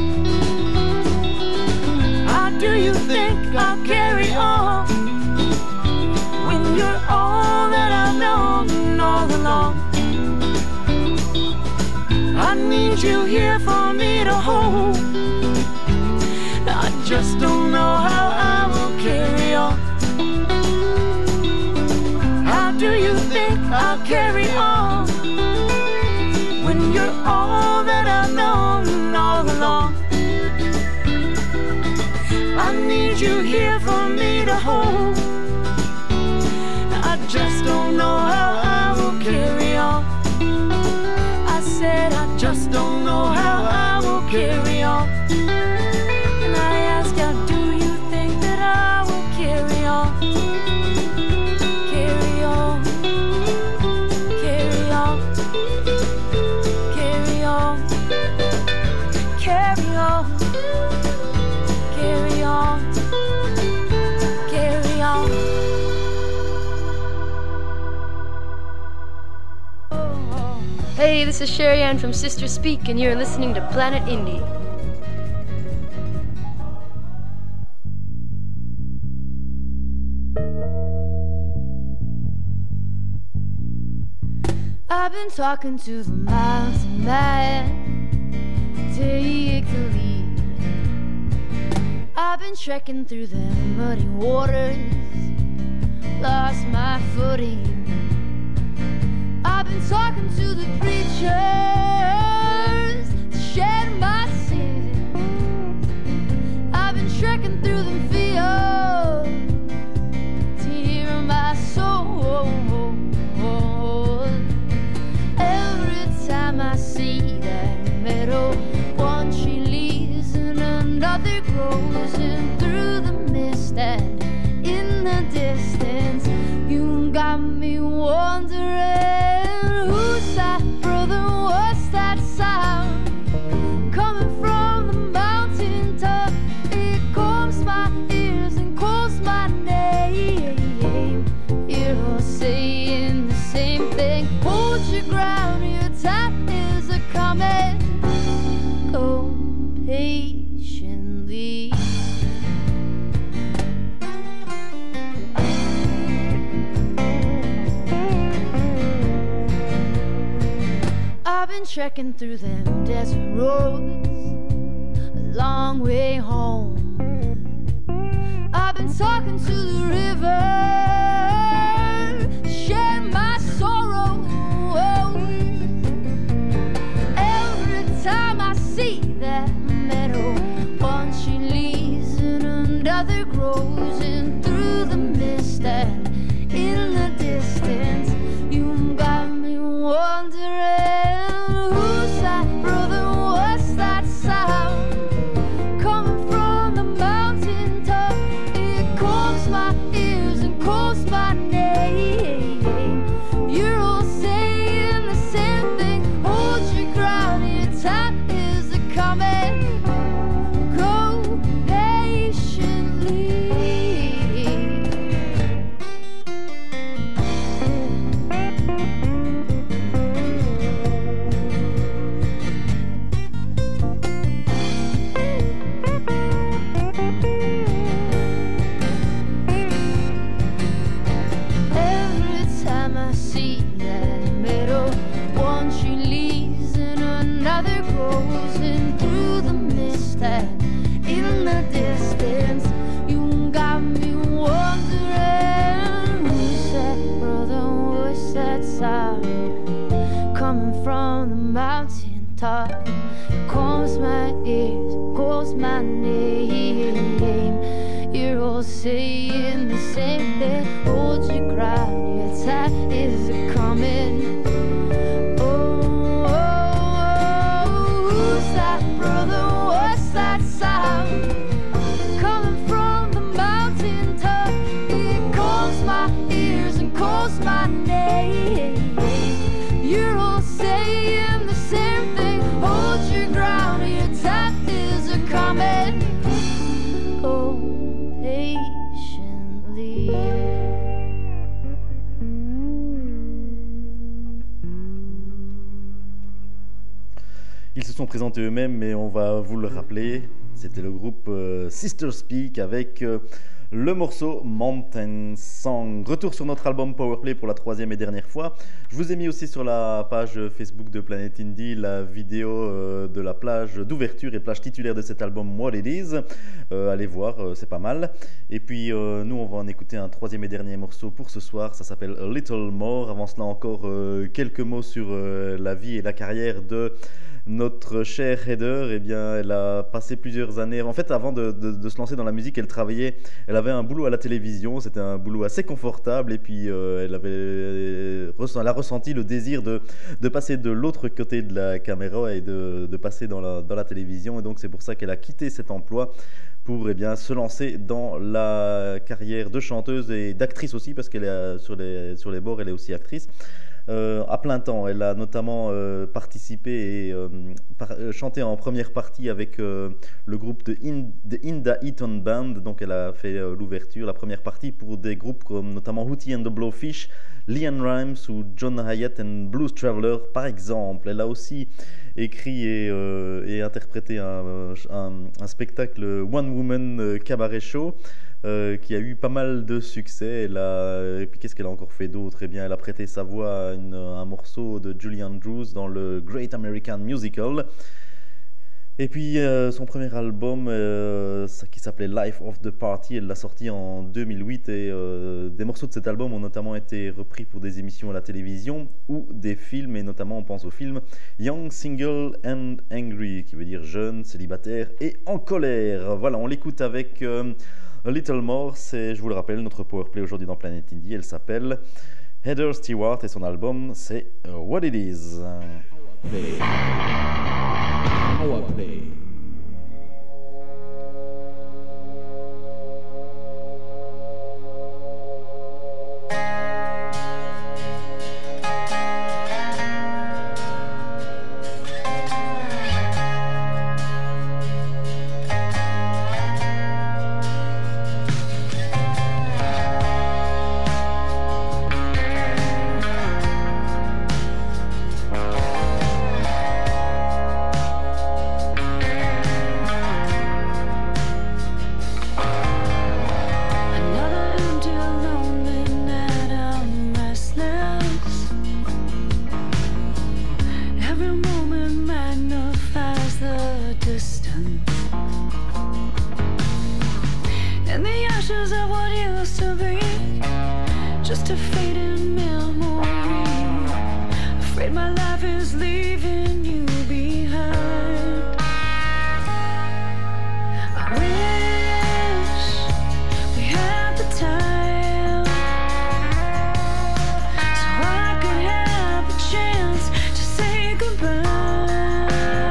How do you think I'll carry on when you're all that I've known all along? I need you here for me to hold. I just don't know how I will carry on. How do you think I'll carry on when you're all that I've known all along? I need you here for me to hold. I just don't know how I will carry on. I said I just don't know how I will carry on. And I ask, how do you think that I will carry on? Carry on, carry on, carry on, carry on. Carry on, carry on. Hey, this is Sherry Ann from Sister Speak, and you're listening to Planet Indie. I've been talking to the mountain man, take the lead. I've been trekking through the muddy waters, lost my footing. I've been talking to the preachers to shed my sins. I've been trekking through the fields to hear my soul. Every time I see that meadow, one tree leaves and another grows, and through the mist and in the distance, you got me wondering, who's that brother, what's that sound? Come trekking through them desert roads, a long way home. I've been talking to the river, sharing my sorrow. Every time I see that meadow, one she leaves and another grows, and through the mist and in the distance, you got me wondering, who's that brother, what's that sound coming from the mountain top? It calls my ears and calls my name. You're all saying the same thing, hold your ground, your time is coming, go patiently. Every time I see that meadow, one tree leaves and another grows, and through the mist and in the distance, you got me wondering, who's that brother, what's that sound coming from the mountain top? It calls my ears, calls my name. You're all saying the same thing, hold your ground, your time is coming. Oh, oh, oh, who's that brother, what's that sound coming from the mountain top? It calls my ears and calls my name. You're all saying the same thing, hold your ground, your time is coming. Oh, patiently. Ils se sont présentés eux-mêmes, mais on va vous le rappeler. C'était le groupe euh, Sister Speak avec euh, le morceau Mountain Song. Retour sur notre album Powerplay pour la troisième et dernière fois. Je vous ai mis aussi sur la page Facebook de Planet Indie la vidéo euh, de la plage d'ouverture et plage titulaire de cet album What It Is. Euh, allez voir, euh, c'est pas mal. Et puis euh, nous, on va en écouter un troisième et dernier morceau pour ce soir. Ça s'appelle A Little More. Avant cela, encore euh, quelques mots sur euh, la vie et la carrière de notre chère Heather. Eh bien, elle a passé plusieurs années. En fait, avant de, de, de se lancer dans la musique, elle travaillait. Elle avait un boulot à la télévision. C'était un boulot assez confortable. Et puis, euh, elle avait, elle a ressenti le désir de, de passer de l'autre côté de la caméra et de, de passer dans la, dans la télévision. Et donc, c'est pour ça qu'elle a quitté cet emploi pour eh bien, se lancer dans la carrière de chanteuse et d'actrice aussi, parce qu'elle est sur les, sur les bords, elle est aussi actrice. Euh, à plein temps, elle a notamment euh, participé et euh, par, euh, chanté en première partie avec euh, le groupe de In, de Inda Eaton Band. Donc elle a fait euh, l'ouverture, la première partie pour des groupes comme notamment Hootie and the Blowfish, LeAnn Rimes ou John Hyatt and Blues Traveler par exemple. Elle a aussi écrit et, euh, et interprété un, un, un spectacle One Woman Cabaret Show. Euh, qui a eu pas mal de succès. Elle a, et puis qu'est-ce qu'elle a encore fait d'autre? Eh bien, elle a prêté sa voix à une, un morceau de Julie Andrews dans le Great American Musical. Et puis euh, son premier album euh, qui s'appelait Life of the Party, elle l'a sorti en deux mille huit et euh, des morceaux de cet album ont notamment été repris pour des émissions à la télévision ou des films, et notamment on pense au film Young, Single and Angry, qui veut dire jeune, célibataire et en colère. Voilà, on l'écoute avec euh, A Little More. C'est, je vous le rappelle, notre powerplay aujourd'hui dans Planet Indie. Elle s'appelle Heather Stewart et son album c'est uh, What It Is. Powerplay. Powerplay. distance. In the ashes of what used to be, just a fading memory. Afraid my life is leaving you behind. I wish we had the time, so I could have a chance to say goodbye.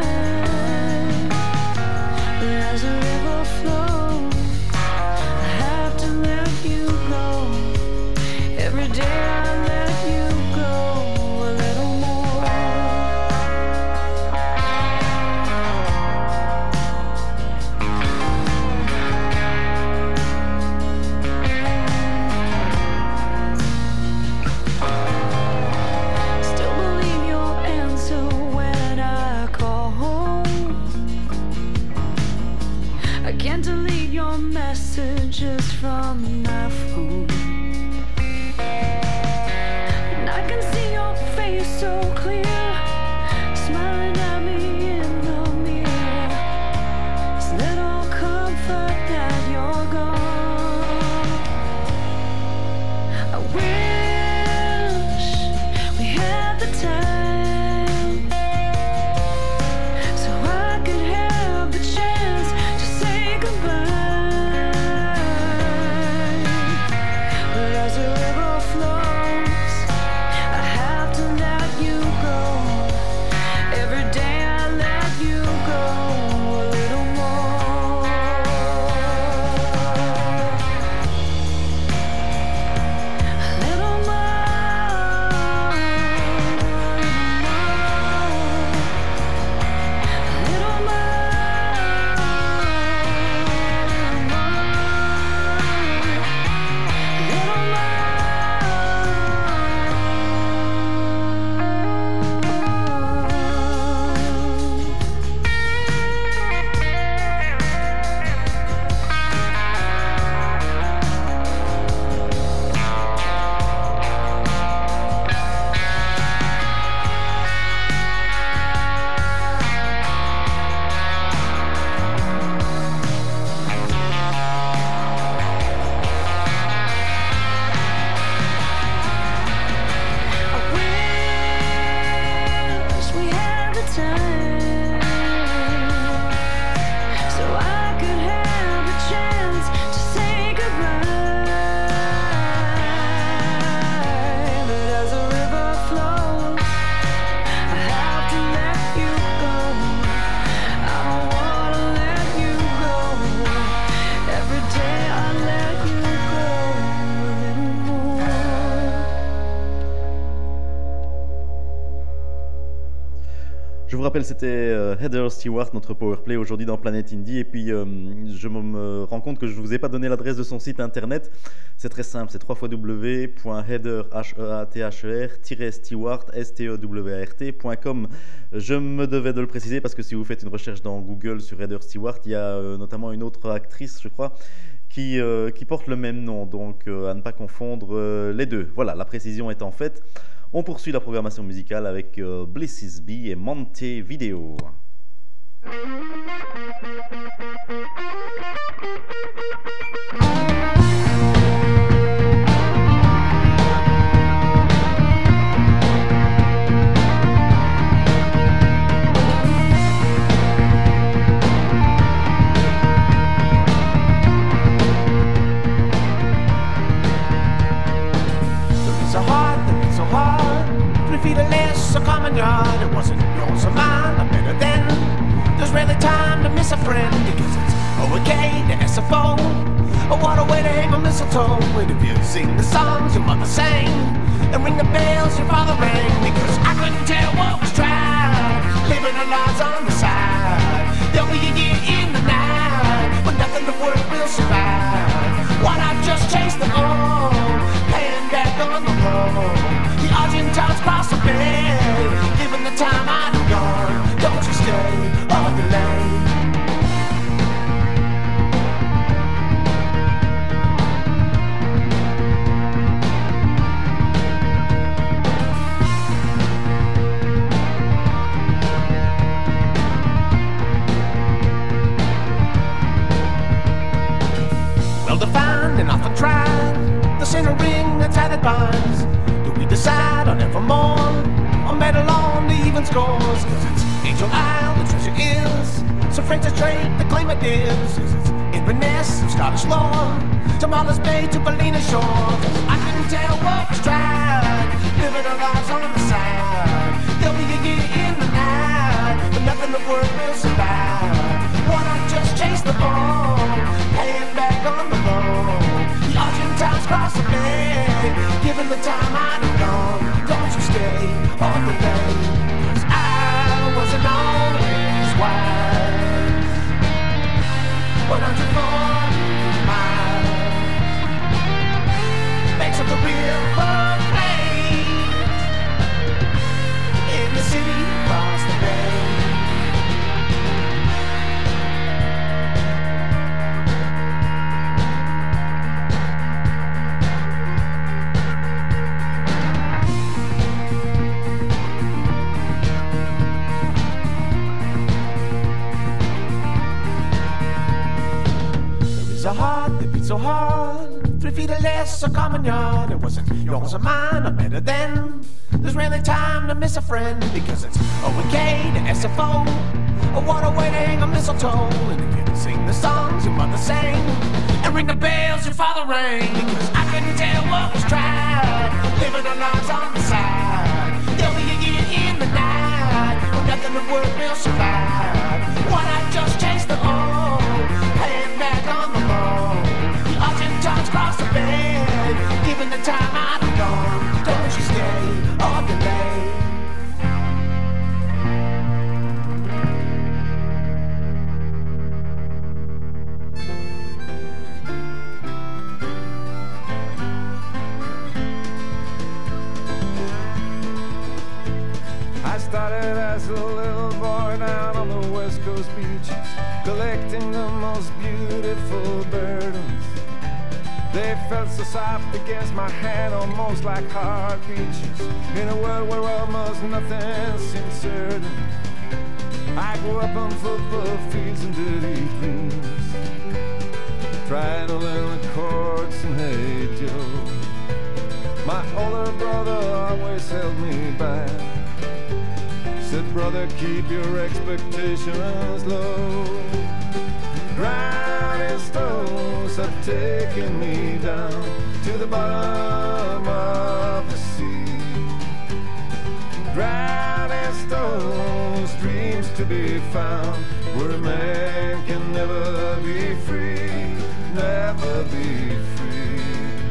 But as a river flows, I have to let you go. Every day I let you go a little more. Still believe your answer when I call home. I can't delete your messages from my phone. And I can see your face so clear, smiling at me in the mirror. It's little comfort that you're gone. I wish we had the time, so I could have the chance to say goodbye. But as the river flows, I have to let you go. Every day I let you go a little more. A little more. A little wish we had the time, so I could have a chance to say goodbye. But as the river flows, I have to let you go. I don't wanna let you go. Every day I let you go a little more. Je vous rappelle, c'était euh, Heather Stewart, notre powerplay aujourd'hui dans Planète Indie. Et puis, euh, je me, me rends compte que je ne vous ai pas donné l'adresse de son site internet. C'est très simple, c'est w w w point heather stewart point com. Je me devais de le préciser parce que si vous faites une recherche dans Google sur Heather Stewart, il y a euh, notamment une autre actrice, je crois, qui, euh, qui porte le même nom. Donc, euh, à ne pas confondre euh, les deux. Voilà, la précision étant faite. On poursuit la programmation musicale avec euh, Bliss's Bee et Montevideo. So hard, so hard. Three feet or less, a common yard. It wasn't yours or mine, or better than. There's rarely time to miss a friend because it's O K to S F O. Oh, what a way to hang a mistletoe. And if you sing the songs your mother sang and ring the bells your father rang, because I couldn't tell what was tried, living our lives on the side. There'll be a year in the night when nothing to work will survive. What I've just chased them all, paying back on the road. The Argentines cross the bay, given the time I've gone. Don't you stay or delay. well-defined and often tried. The center ring that's how that binds. Do we decide on evermore, or medal on the even scores? Cause it's Angel Isle, the treasure is. So Francis Drake, the claim it is. It's Inverness, Scottish lore. To Martha's Bay, to Ballina Shore. I couldn't tell what was tried. Living our lives on the side. There'll be a year in the night, but nothing the world will survive. Why not just chase the ball, paying back on the loan? The Argentines cross the bay. Given the time I'd have gone, don't you stay or delay. Cause I wasn't always wise. one hundred forty miles banks of the river Plate, in the city across the bay. A heart that beats so hard, three feet or less, a common yard. It wasn't yours or mine, or better than. There's rarely time to miss a friend, because it's O and K to S F O, or what a way to hang a mistletoe. And if you sing the songs your mother sang, and ring the bells your father rang, because I couldn't tell what was tried, living our lives on the side. There'll be a year in the night, when nothing the world will survive. Why not just chase the hole, paying back on the loan? The Argentines cross the bay, given the time I'd have gone. Don't you stay or delay. I started as a little boy down on the West Coast beaches, collecting the most beautiful burdens. They felt so soft against my hand, almost like hard beaches, in a world where almost nothing seemed certain. I grew up on football fields and dirty dreams, trying to learn the chords and hey Joe. My older brother always held me back, said, brother, keep your expectations low. Grinding stones are taking me down to the bottom of the sea. Grinding stones, dreams to be found, where a man can never be free, never be free.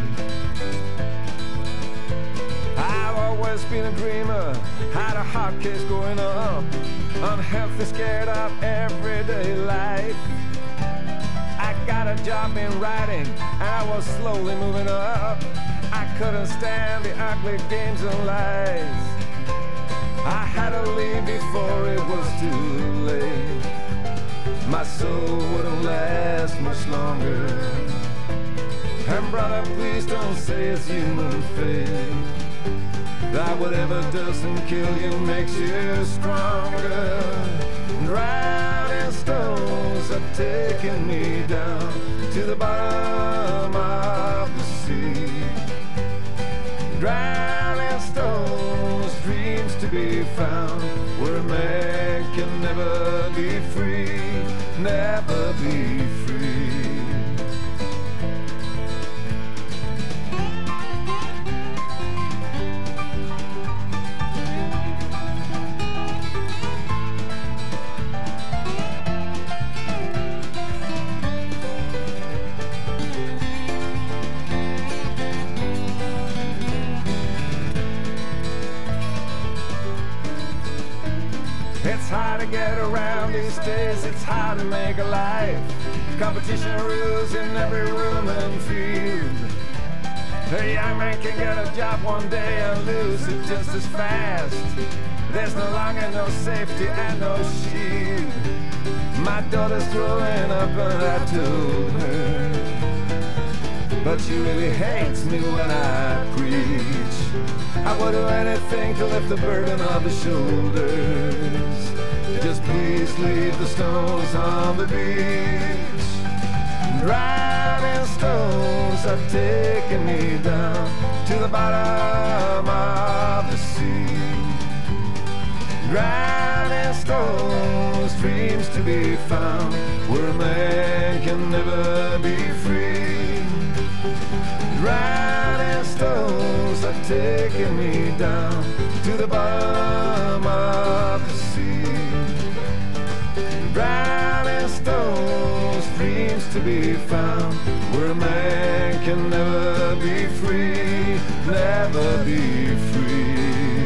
I've always been a dreamer, had a hard case going up, unhealthy, scared of everyday life. I got a job in writing, and I was slowly moving up. I couldn't stand the ugly games and lies. I had to leave before it was too late. My soul wouldn't last much longer. And brother, please don't say it's human fate, that whatever doesn't kill you makes you stronger. Drowning stones are taking me down to the bottom of the sea. Drowning stones, dreams to be found, where a man can never be free, never be free. It's hard to get around these days, it's hard to make a life. Competition rules in every room and field. A young man can get a job one day and lose it just as fast. There's no longer no safety and no shield. My daughter's growing up and I told her, but she really hates me when I preach. I would do anything to lift the burden off her shoulders. Just please leave the stones on the beach. Driving stones are taking me down to the bottom of the sea. Driving stones, dreams to be found, where a man can never be free. Driving stones are taking me down to the bottom of the sea. Driving stones, dreams to be found, where a man can never be free, never be free.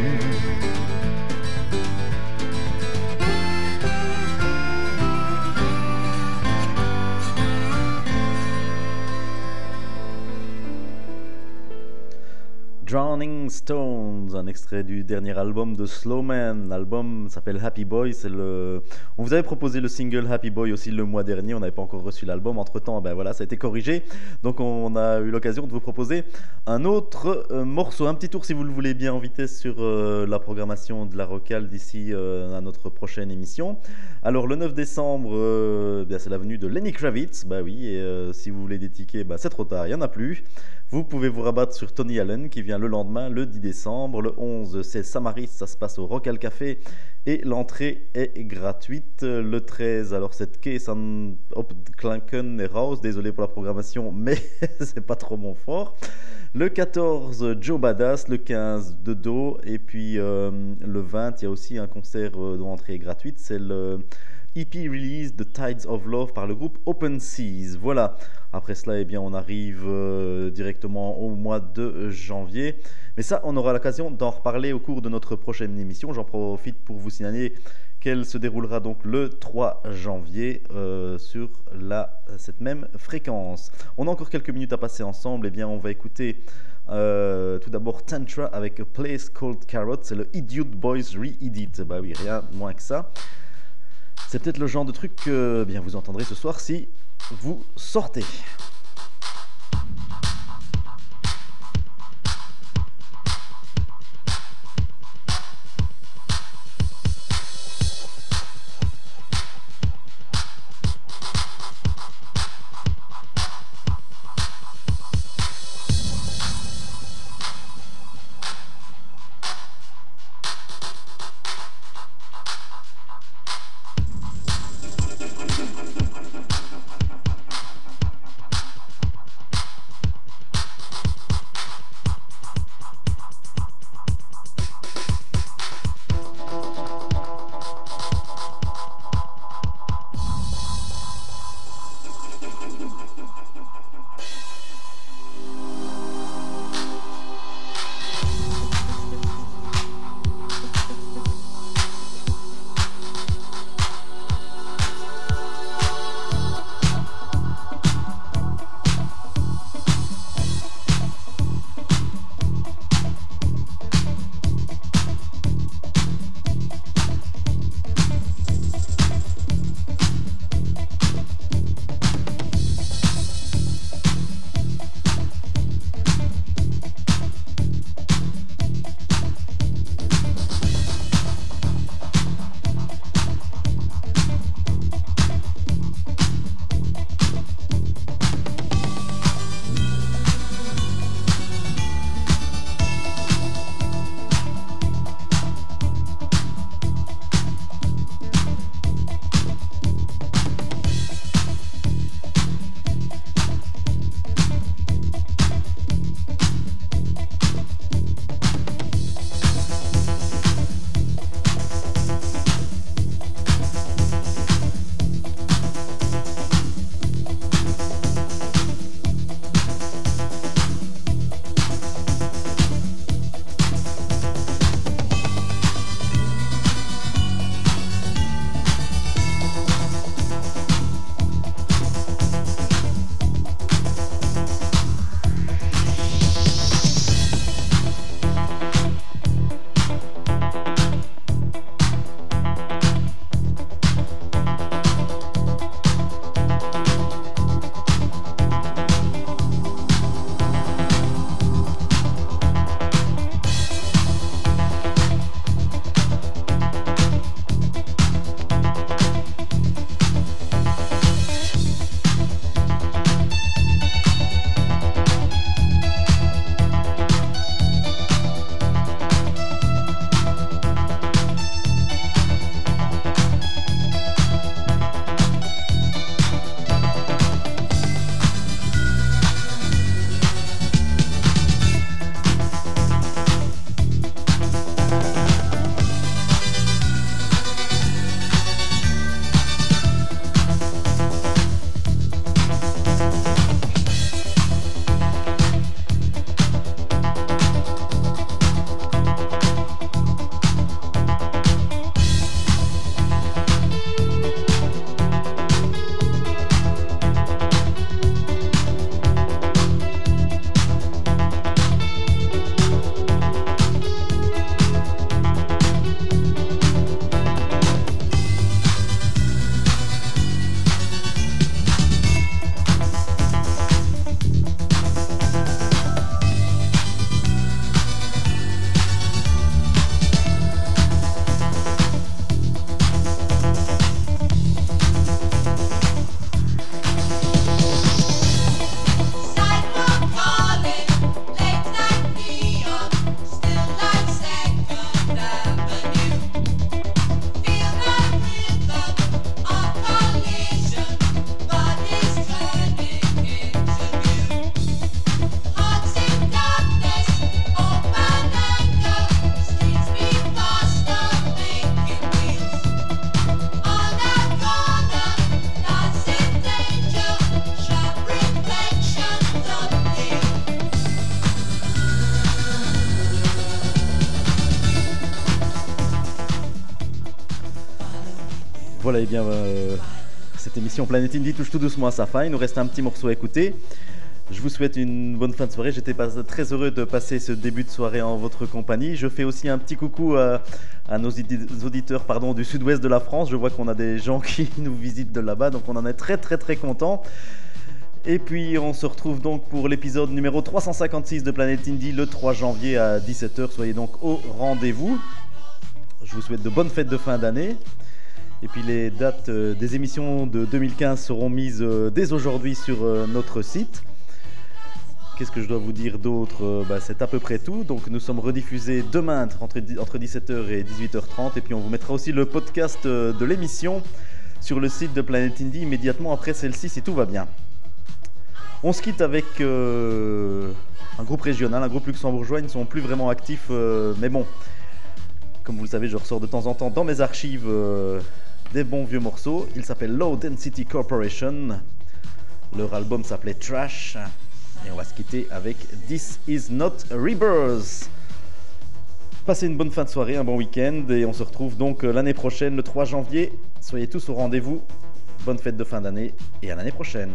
Drowning Stones, un extrait du dernier album de Slowman. L'album s'appelle Happy Boy. C'est le... On vous avait proposé le single Happy Boy aussi le mois dernier. On n'avait pas encore reçu l'album. Entre temps, ben voilà, ça a été corrigé. Donc on a eu l'occasion de vous proposer un autre euh, morceau. Un petit tour, si vous le voulez bien, en vitesse sur euh, la programmation de la Rocale d'ici euh, à notre prochaine émission. Alors le neuf décembre, euh, ben, c'est la venue de Lenny Kravitz. Bah oui, et euh, si vous voulez des tickets, ben, c'est trop tard, il n'y en a plus. Vous pouvez vous rabattre sur Tony Allen qui vient le lendemain, le dix décembre. Le onze, c'est Samaris, ça se passe au Rocal Café et l'entrée est gratuite. Le treize, alors c'est Case and Klanken et Rouse, désolé pour la programmation, mais c'est pas trop mon fort. Le quatorze, Joe Badass, le quinze, de Do, et puis euh, le vingt, il y a aussi un concert euh, dont l'entrée est gratuite, c'est le E P release The Tides of Love par le groupe Open Seas. Voilà. Après cela, eh bien, on arrive euh, directement au mois de janvier. Mais ça, on aura l'occasion d'en reparler au cours de notre prochaine émission. J'en profite pour vous signaler qu'elle se déroulera donc le trois janvier euh, sur la, cette même fréquence. On a encore quelques minutes à passer ensemble. Eh bien, on va écouter euh, tout d'abord Tantra avec A Place Called Carrot. C'est le Idiot Boys Re-Edit. Bah oui, rien de moins que ça. C'est peut-être le genre de truc que eh bien, vous entendrez ce soir si vous sortez. Voilà, et bien euh, cette émission Planète Indie touche tout doucement à sa fin. Il nous reste un petit morceau à écouter. Je vous souhaite une bonne fin de soirée. J'étais pas très heureux de passer ce début de soirée en votre compagnie. Je fais aussi un petit coucou à, à nos auditeurs pardon, du sud-ouest de la France. Je vois qu'on a des gens qui nous visitent de là-bas, donc on en est très très très contents. Et puis on se retrouve donc pour l'épisode numéro trois cent cinquante-six de Planète Indie le trois janvier à dix-sept heures. Soyez donc au rendez-vous. Je vous souhaite de bonnes fêtes de fin d'année. Et puis les dates euh, des émissions de deux mille quinze seront mises euh, dès aujourd'hui sur euh, notre site. Qu'est-ce que je dois vous dire d'autre? euh, bah, C'est à peu près tout. Donc nous sommes rediffusés demain entre, entre dix-sept heures et dix-huit heures trente. Et puis on vous mettra aussi le podcast euh, de l'émission sur le site de Planète Indie immédiatement après celle-ci si tout va bien. On se quitte avec euh, un groupe régional, un groupe luxembourgeois. Ils ne sont plus vraiment actifs, euh, mais bon, comme vous le savez, je ressors de temps en temps dans mes archives euh, des bons vieux morceaux. Il s'appelle Low Density Corporation. Leur album s'appelait Trash. Et on va se quitter avec This Is Not Rebirth. Passez une bonne fin de soirée, un bon week-end. Et on se retrouve donc l'année prochaine, le trois janvier. Soyez tous au rendez-vous. Bonne fête de fin d'année et à l'année prochaine.